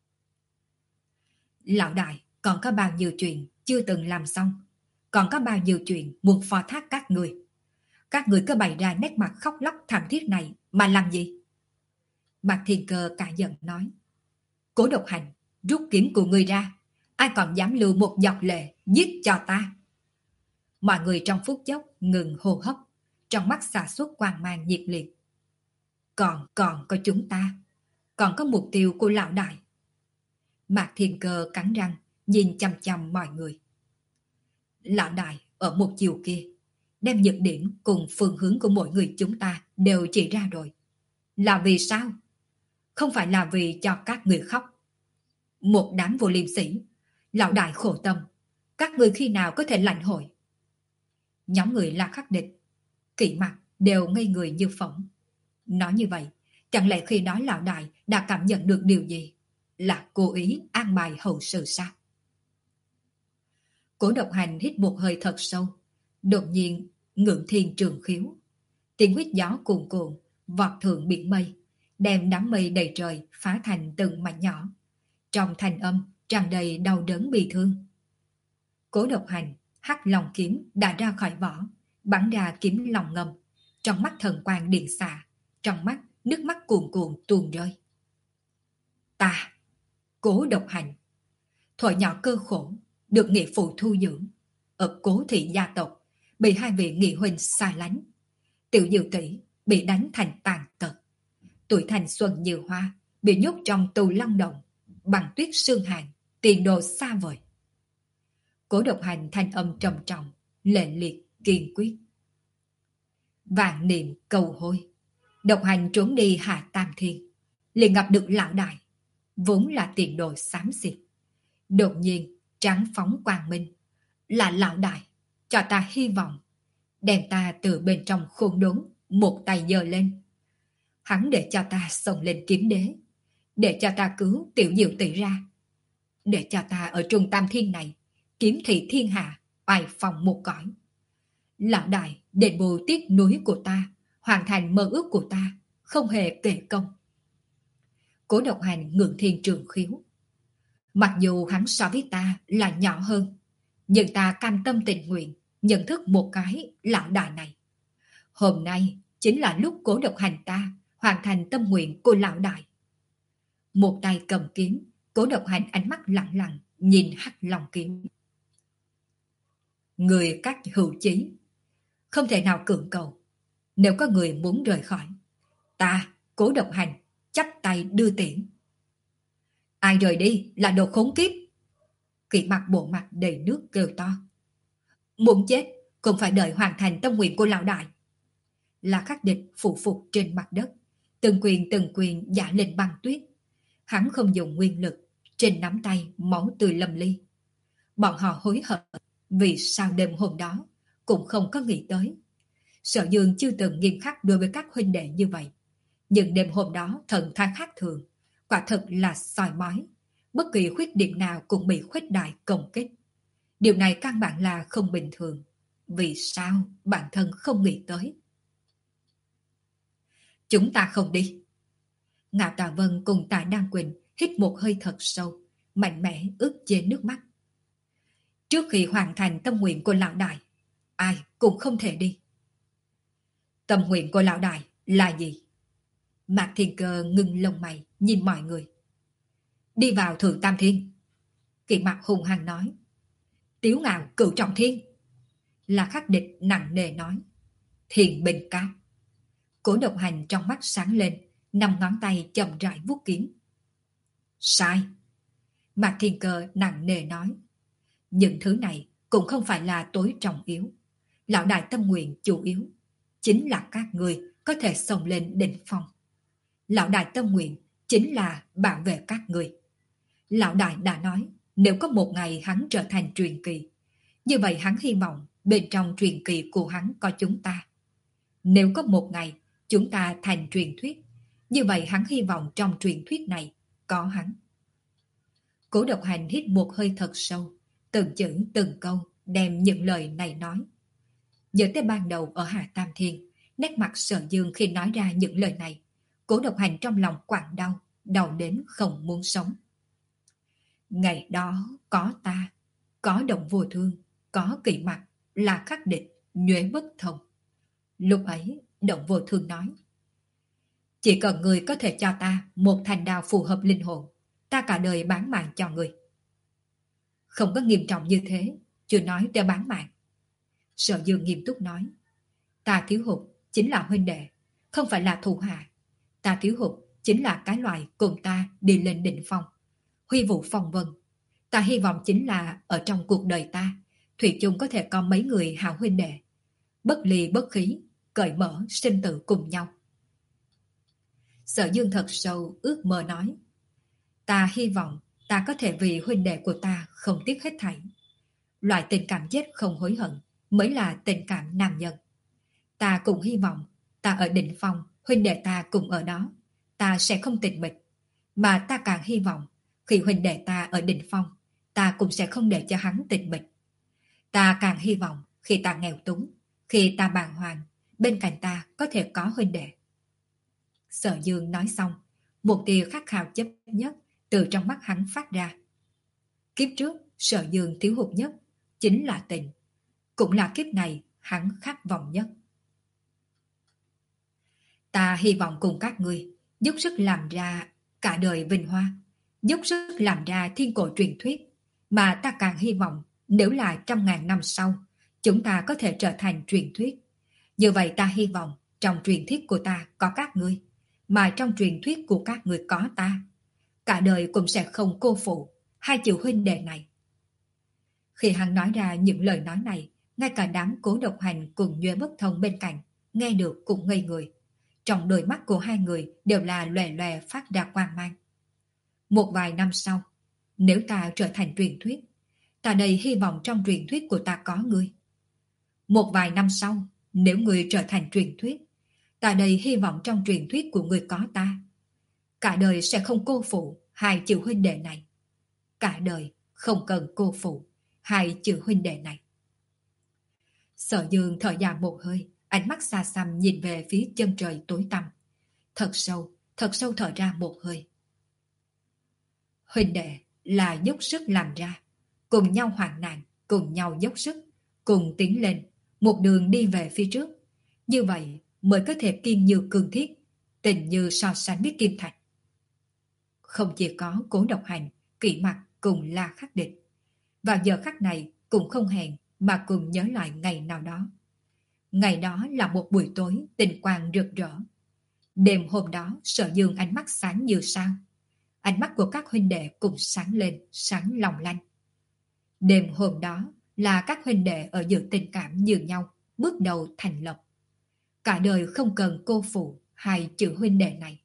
Lão đại còn có bao nhiêu chuyện chưa từng làm xong, còn có bao nhiêu chuyện muốn phó thác các người. Các người cứ bày ra nét mặt khóc lóc thảm thiết này mà làm gì? Mạc Thiên Cơ cả giận nói. Cố Độc Hành, rút kiếm của người ra, ai còn dám lưu một giọt lệ giết cho ta. Mọi người trong phút chốc ngừng hô hấp, trong mắt xả xuất quang mang nhiệt liệt. Còn còn có chúng ta, còn có mục tiêu của lão đại. Mạc Thiên Cơ cắn răng nhìn chằm chằm mọi người. Lão đại ở một chiều kia, đem nhược điểm cùng phương hướng của mỗi người chúng ta đều chỉ ra rồi. Là vì sao? Không phải là vì cho các người khóc. Một đám vô liêm sỉ, lão đại khổ tâm, các người khi nào có thể lãnh hội? Nhóm người La Khắc Địch, Kỵ Mặc đều ngây người như phỏng. Nói như vậy, chẳng lẽ khi đó lão đại đã cảm nhận được điều gì? Là cố ý an bài hậu sự sao? Cố Độc Hành hít một hơi thật sâu, đột nhiên ngưỡng thiên trường khiếu. Tiếng huýt gió cuồn cuộn, vọt thượng biển mây, đem đám mây đầy trời phá thành từng mảnh nhỏ. Trong thanh âm tràn đầy đau đớn bi thương. Cố Độc Hành hắc lòng kiếm đã ra khỏi vỏ, bắn ra kiếm lòng ngầm, trong mắt thần quang điện xạ, trong mắt nước mắt cuồn cuộn tuôn rơi. Ta, Cố Độc Hành, thuở nhỏ cơ khổ, được nghĩa phụ thu dưỡng, ở Cố thị gia tộc, bị hai vị nghị huynh xa lánh. Tiểu Diệu tỷ bị đánh thành tàn tật, tuổi thanh xuân như hoa, bị nhốt trong tù Long Động, bằng tuyết sương hàn, tiền đồ xa vời. Cố Độc Hành thanh âm trầm trọng, lệ liệt, kiên quyết. Vạn niệm cầu hôi, Độc Hành trốn đi Hạ Tam Thiên, liền gặp được lão đại, vốn là tiền đồ xám xịt. Đột nhiên trắng phóng quang minh, là lão đại, cho ta hy vọng, đem ta từ bên trong khôn đốn, một tay giơ lên. Hắn để cho ta xông lên kiếm đế, để cho ta cứu Tiểu Diệu tỷ ra, để cho ta ở Trung Tam Thiên này kiếm thị thiên hạ, oai phong một cõi. Lão đại đền bù tiếc núi của ta, hoàn thành mơ ước của ta, không hề kể công. Cố Độc Hành ngưỡng thiên trường khiếu. Mặc dù hắn so với ta là nhỏ hơn, nhưng ta cam tâm tình nguyện nhận thức một cái lão đại này. Hôm nay chính là lúc Cố Độc Hành ta hoàn thành tâm nguyện của lão đại. Một tay cầm kiếm, Cố Độc Hành ánh mắt lặng lặng nhìn hắc long kiếm. Người các hữu chí, không thể nào cưỡng cầu. Nếu có người muốn rời khỏi, ta, Cố Độc Hành, chắp tay đưa tiễn. Ai rời đi là đồ khốn kiếp. Kỵ Mặc bộ mặt đầy nước kêu to. Muốn chết cũng phải đợi hoàn thành tâm nguyện của lão đại. La Khắc Địch phụ phục trên mặt đất, từng quyền từng quyền giả lên băng tuyết. Hắn không dùng nguyên lực, trên nắm tay máu tươi lâm ly. Bọn họ hối hận vì sao đêm hôm đó cũng không có nghĩ tới. Sở Dương chưa từng nghiêm khắc đối với các huynh đệ như vậy, nhưng đêm hôm đó thần thái khác thường, quả thật là soi mói, bất kỳ khuyết điểm nào cũng bị khuếch đại công kích. Điều này căn bản là không bình thường. Vì sao bản thân không nghĩ tới? Chúng ta không đi. Ngạo Tà Vân cùng Tạ Đăng Quỳnh hít một hơi thật sâu, mạnh mẽ ướt chế nước mắt. Trước khi hoàn thành tâm nguyện của lão đại, ai cũng không thể đi. Tâm nguyện của lão đại là gì? Mạc Thiên Cơ ngưng lông mày nhìn mọi người. Đi vào Thượng Tam Thiên. Kỵ Mặc hùng hăng nói. Tiếu Ngạo cửu trọng thiên. La Khắc Địch nặng nề nói. Thiền bình cát. Cố Độc Hành trong mắt sáng lên, năm ngón tay chậm rãi vuốt kiếm. Sai. Mạc Thiên Cơ nặng nề nói. Những thứ này cũng không phải là tối trọng yếu. Lão đại tâm nguyện chủ yếu chính là các người có thể xông lên đỉnh phong. Lão đại tâm nguyện chính là bảo vệ các người. Lão đại đã nói, nếu có một ngày hắn trở thành truyền kỳ, như vậy hắn hy vọng bên trong truyền kỳ của hắn có chúng ta. Nếu có một ngày chúng ta thành truyền thuyết, như vậy hắn hy vọng trong truyền thuyết này có hắn. Cố Độc Hành hít một hơi thật sâu, từng chữ từng câu đem những lời này nói. Nhớ tới ban đầu ở Hà Tam Thiên, nét mặt Sở Dương khi nói ra những lời này, Cố Độc Hành trong lòng quặn đau, đau đến không muốn sống. Ngày đó có ta, có Động Vô Thương, có Kỵ Mặc, là Khắc Địch, nhuế bất thông. Lúc ấy, Động Vô Thương nói, chỉ cần người có thể cho ta một thành đao phù hợp linh hồn, ta cả đời bán mạng cho người. Không có nghiêm trọng như thế, chưa nói tới bán mạng. Sở Dương nghiêm túc nói, ta thiếu hụt chính là huynh đệ, không phải là thù hạ. Ta thiếu hụt chính là cái loại cùng ta đi lên đỉnh phong, huy vũ phong vân. Ta hy vọng chính là ở trong cuộc đời ta, thủy chung có thể có mấy người hảo huynh đệ, bất ly bất khí, cởi mở sinh tử cùng nhau. Sở Dương thật sâu ước mơ nói, ta hy vọng ta có thể vì huynh đệ của ta không tiếc hết thảy. Loại tình cảm chết không hối hận, mới là tình cảm nam nhân. Ta cũng hy vọng ta ở đỉnh phong, huynh đệ ta cũng ở đó, ta sẽ không tịch mịch. Mà ta càng hy vọng khi huynh đệ ta ở đỉnh phong, ta cũng sẽ không để cho hắn tịch mịch. Ta càng hy vọng khi ta nghèo túng, khi ta bàng hoàng, bên cạnh ta có thể có huynh đệ. Sở Dương nói xong, một tia khát khao chấp nhất từ trong mắt hắn phát ra. Kiếp trước, Sở Dương thiếu hụt nhất chính là tình, cũng là kiếp này hắn khát vọng nhất. Ta hy vọng cùng các ngươi dốc sức làm ra cả đời vinh hoa, dốc sức làm ra thiên cổ truyền thuyết, mà ta càng hy vọng nếu là trăm ngàn năm sau, chúng ta có thể trở thành truyền thuyết. Như vậy ta hy vọng trong truyền thuyết của ta có các ngươi, mà trong truyền thuyết của các ngươi có ta. Cả đời cũng sẽ không cô phụ hai chữ huynh đệ này. Khi hắn nói ra những lời nói này, ngay cả đám Cố Độc Hành cùng Nhuệ Bất Thông bên cạnh nghe được cũng ngây người. Trong đôi mắt của hai người đều là lòe lòe phát ra quang mang. Một vài năm sau, nếu ta trở thành truyền thuyết, ta đầy hy vọng trong truyền thuyết của ta có ngươi. Một vài năm sau, nếu ngươi trở thành truyền thuyết, ta đầy hy vọng trong truyền thuyết của ngươi có ta. Cả đời sẽ không cô phụ hai chữ huynh đệ này. Cả đời không cần cô phụ hai chữ huynh đệ này. Sở Dương thở dài một hơi, ánh mắt xa xăm nhìn về phía chân trời tối tăm. Thật sâu, thật sâu thở ra một hơi. Huynh đệ là dốc sức làm ra, cùng nhau hoạn nạn, cùng nhau dốc sức, cùng tiến lên, một đường đi về phía trước. Như vậy mới có thể kiên như cương thiết, tình như so sánh với kim thạch. Không chỉ có Cố Độc Hành, Kỷ Mặc cùng La Khắc Địch. Vào giờ khắc này cũng không hẹn mà cùng nhớ lại ngày nào đó. Ngày đó là một buổi tối tình quang rực rỡ. Đêm hôm đó Sở Dương ánh mắt sáng như sao. Ánh mắt của các huynh đệ cùng sáng lên, sáng lòng lanh. Đêm hôm đó là các huynh đệ ở giữa tình cảm như nhau, bước đầu thành lập. Cả đời không cần cô phụ hai chữ huynh đệ này.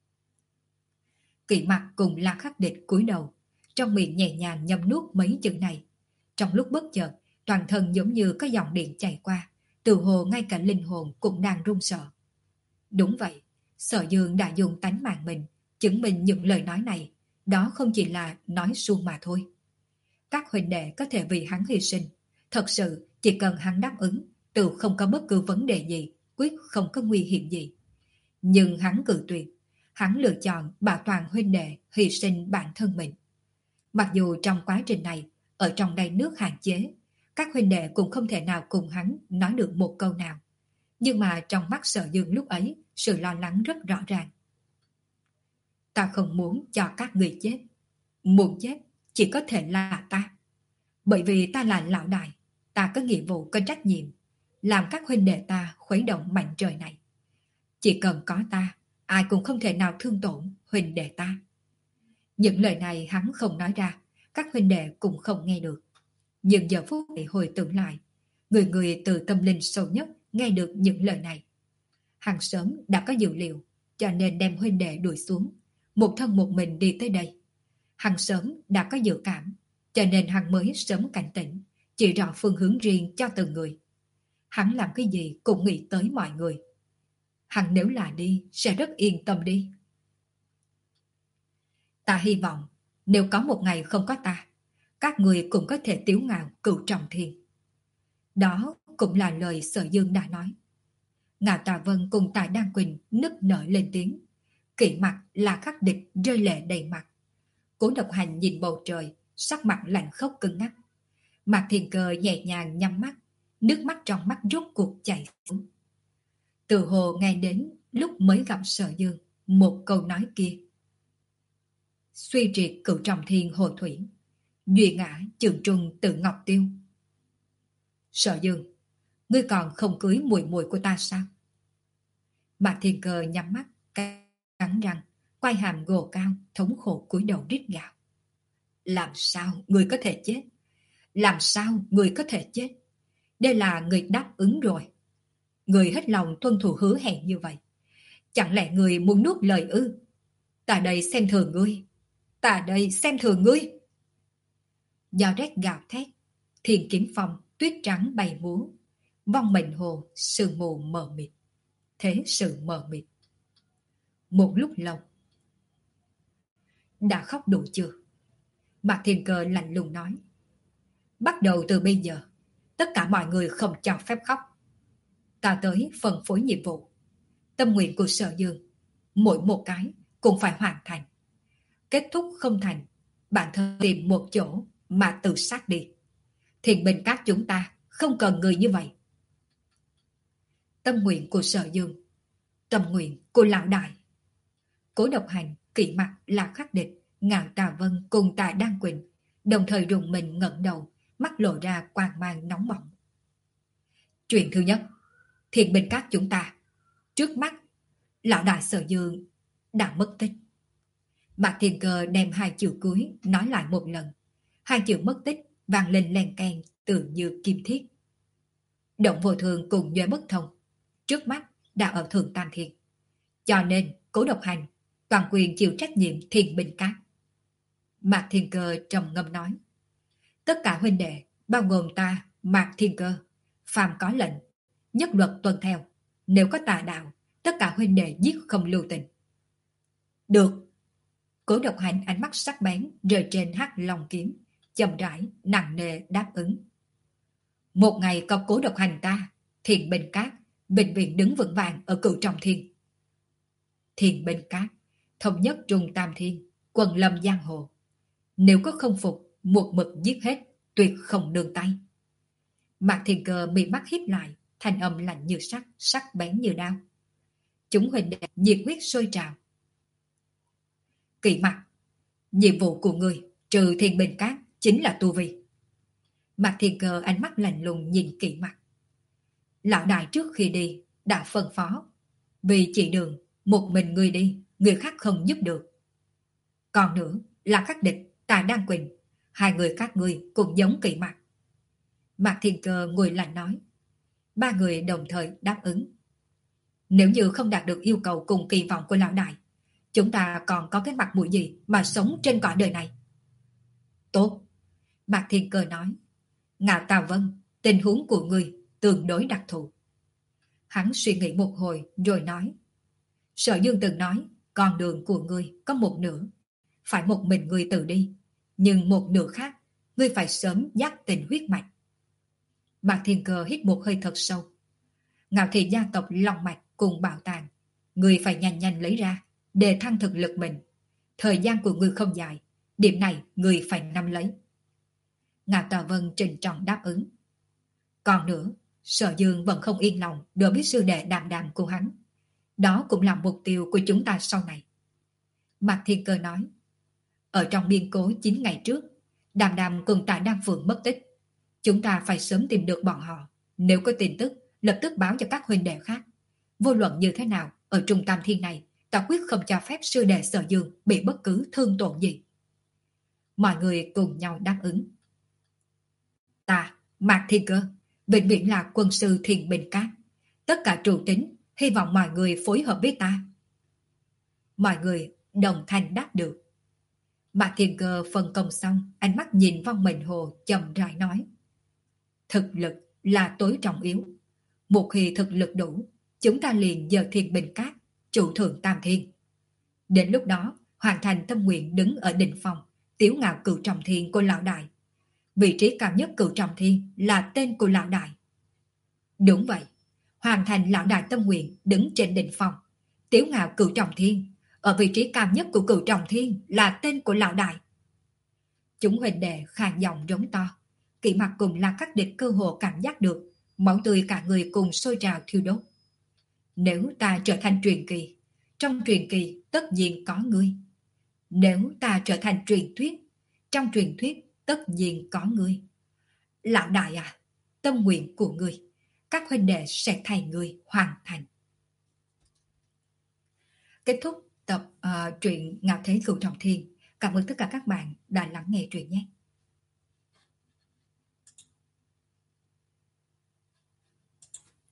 Kỷ Mặc cùng La Khắc Địch cúi đầu, trong miệng nhẹ nhàng nhấm nuốt mấy chữ này. Trong lúc bất chợt, toàn thân giống như có dòng điện chạy qua, từ hồ ngay cả linh hồn cũng đang run sợ. Đúng vậy, Sở Dương đã dùng tánh mạng mình chứng minh những lời nói này, đó không chỉ là nói suông mà thôi. Các huynh đệ có thể vì hắn hy sinh, thật sự chỉ cần hắn đáp ứng, tự không có bất cứ vấn đề gì, quyết không có nguy hiểm gì. Nhưng hắn cự tuyệt, hắn lựa chọn bảo toàn huynh đệ hy sinh bản thân mình. Mặc dù trong quá trình này, ở trong đầy nước hạn chế, các huynh đệ cũng không thể nào cùng hắn nói được một câu nào. Nhưng mà trong mắt Sở Dương lúc ấy, sự lo lắng rất rõ ràng. Ta không muốn cho các người chết. Muốn chết chỉ có thể là ta. Bởi vì ta là lão đại, ta có nghĩa vụ, có trách nhiệm, làm các huynh đệ ta khuấy động mảnh trời này. Chỉ cần có ta, ai cũng không thể nào thương tổn huynh đệ ta. Những lời này hắn không nói ra, các huynh đệ cũng không nghe được. Nhưng giờ phút này hồi tưởng lại, người người từ tâm linh sâu nhất nghe được những lời này. Hắn sớm đã có dự liệu, cho nên đem huynh đệ đuổi xuống, một thân một mình đi tới đây. Hắn sớm đã có dự cảm, cho nên hắn mới sớm cảnh tỉnh, chỉ rõ phương hướng riêng cho từng người. Hắn làm cái gì cũng nghĩ tới mọi người. Hắn nếu là đi, sẽ rất yên tâm đi. Ta hy vọng, nếu có một ngày không có ta, các người cũng có thể tiếu ngạo cửu trọng thiên. Đó cũng là lời Sở Dương đã nói. Ngạo Tà Vân cùng Tài Đan Quỳnh nức nở lên tiếng. Kỷ Mặc là Khắc Địch rơi lệ đầy mặt. Cố Độc Hành nhìn bầu trời, sắc mặt lạnh khốc cứng ngắc. Mạc Thiền Cơ nhẹ nhàng nhắm mắt, nước mắt trong mắt rốt cuộc chảy xuống. Từ hồ ngay đến lúc mới gặp Sở Dương, một câu nói kia. Suy triệt cửu trọng thiên hồ thủy, duy ngã trường trung tự ngọc tiêu. Sở Dương, ngươi còn không cưới muội muội của ta sao? Mạc Thiên Cơ nhắm mắt, cắn răng, quay hàm gồ cao, thống khổ cúi đầu rít gào. Làm sao ngươi có thể chết? Làm sao ngươi có thể chết? Đây là người đáp ứng rồi. Người hết lòng tuân thủ hứa hẹn như vậy. Chẳng lẽ người muốn nuốt lời ư? Ta đây xem thường ngươi. Ta đây xem thường ngươi. Do rét gào thét, Thiên Kiếm Phong tuyết trắng bay múa, vong mệnh hồ, sương mù mờ mịt. Thế sự mờ mịt. Một lúc lâu. Đã khóc đủ chưa? Mạc Thiên Cơ lạnh lùng nói. Bắt đầu từ bây giờ, tất cả mọi người không cho phép khóc. Ta tới phân phối nhiệm vụ. Tâm nguyện của Sở Dương, mỗi một cái cũng phải hoàn thành. Kết thúc không thành, bản thân tìm một chỗ mà tự sát đi. Thiền Bình Các chúng ta không cần người như vậy. Tâm nguyện của Sở Dương, tâm nguyện của Lão Đại. Cố Độc Hành, Kỵ Mặc, Lạc Khắc Địch, Ngạo Tà Vân cùng Tạ Đan Quỳnh đồng thời rùng mình ngẩng đầu, mắt lộ ra quang mang nóng bỏng. Chuyện thứ nhất, Thiền Bình Các chúng ta, trước mắt, Lão Đại Sở Dương đã mất tích. Mạc Thiên Cơ đem hai chữ cuối nói lại một lần. Hai chữ mất tích vang lên len keng tự như kim thiết. Động Vô Thường cùng Duệ Bất Thông trước mắt đã ở Thượng Tam Thiên. Cho nên Cố Độc Hành toàn quyền chịu trách nhiệm Thiền Bình Các. Mạc Thiên Cơ trầm ngâm nói. Tất cả huynh đệ, bao gồm ta, Mạc Thiên Cơ, phàm có lệnh, nhất luật tuân theo. Nếu có tà đạo, tất cả huynh đệ giết không lưu tình. Được. Cố Độc Hành ánh mắt sắc bén rơi trên hắc long kiếm, chậm rãi, nặng nề đáp ứng. Một ngày có Cố Độc Hành ta, Thiền Bình Các, bệnh viện đứng vững vàng ở Cửu Trọng Thiên. Thiền Bình Các, thống nhất Trung Tam Thiên, quần lâm giang hồ. Nếu có không phục, một mực giết hết, tuyệt không nương tay. Mạc Thiên Cơ mị mắt híp lại, thanh âm lạnh như sắt, sắc bén như đao. Chúng huynh đệ nhiệt huyết sôi trào. Kỵ Mặc, nhiệm vụ của người trừ Thiền Bình Các chính là tu vi. Mạc Thiên Cơ ánh mắt lạnh lùng nhìn Kỵ Mặc. Lão đại trước khi đi đã phân phó, vì chỉ đường một mình người đi, người khác không giúp được. Còn nữa là Khắc Địch, Tạ Đan Quỳnh, hai người các ngươi cũng giống Kỵ Mặc. Mạc Thiên Cơ ngồi lạnh nói. Ba người đồng thời đáp ứng. Nếu như không đạt được yêu cầu cùng kỳ vọng của lão đại, chúng ta còn có cái mặt mũi gì mà sống trên cõi đời này? Tốt. Mạc Thiên Cơ nói. Ngạo Tà Vân, tình huống của ngươi tương đối đặc thù. Hắn suy nghĩ một hồi rồi nói. Sở Dương từng nói, con đường của ngươi có một nửa, phải một mình ngươi tự đi, nhưng một nửa khác, ngươi phải sớm dắt tình huyết mạch. Mạc Thiên Cơ hít một hơi thật sâu. Ngạo Thị gia tộc lòng mạch cùng bảo tàng, ngươi phải nhanh nhanh lấy ra để thăng thực lực mình. Thời gian của ngươi không dài, điểm này ngươi phải nắm lấy. Ngạo Tà Vân trình trọng đáp ứng. Còn nữa, Sở Dương vẫn không yên lòng đối với sư đệ Đàm Đàm của hắn. Đó cũng là mục tiêu của chúng ta sau này. Mạc Thiên Cơ nói. Ở trong biên cố chín ngày trước, Đàm Đàm cùng Tạ Đan Phượng mất tích. Chúng ta phải sớm tìm được bọn họ. Nếu có tin tức, lập tức báo cho các huynh đệ khác. Vô luận như thế nào, ở Trung Tam Thiên này, ta quyết không cho phép sư đệ Sở Dương bị bất cứ thương tổn gì. Mọi người cùng nhau đáp ứng. Ta, Mạc Thiên Cơ, vĩnh viễn là quân sư Thiền Bình Các. Tất cả trụ tính, hy vọng mọi người phối hợp với ta. Mọi người đồng thanh đáp được. Mạc Thiên Cơ phân công xong, ánh mắt nhìn Vong Mệnh Hồ chậm rãi nói. Thực lực là tối trọng yếu. Một khi thực lực đủ, chúng ta liền giờ Thiền Bình Các, trụ thượng Tam Thiên. Đến lúc đó, hoàn thành tâm nguyện đứng ở đỉnh phòng, tiếu ngạo Cửu Trọng Thiên của lão đại. Vị trí cao nhất Cửu Trọng Thiên là tên của lão đại. Đúng vậy, hoàn thành lão đại tâm nguyện đứng trên đỉnh phòng, tiếu ngạo Cửu Trọng Thiên. Ở vị trí cao nhất của Cửu Trọng Thiên là tên của lão đại. Chúng huynh đệ khàn giọng rống to. Kỵ Mặc cùng là các địch cơ hồ cảm giác được, máu tươi cả người cùng sôi trào thiêu đốt. Nếu ta trở thành truyền kỳ, trong truyền kỳ tất nhiên có ngươi. Nếu ta trở thành truyền thuyết, trong truyền thuyết tất nhiên có ngươi. Lão đại à, tâm nguyện của ngươi, các huynh đệ sẽ thay ngươi hoàn thành. Kết thúc tập uh, truyện Ngạo Thế Cửu Trọng Thiên. Cảm ơn tất cả các bạn đã lắng nghe truyện nhé.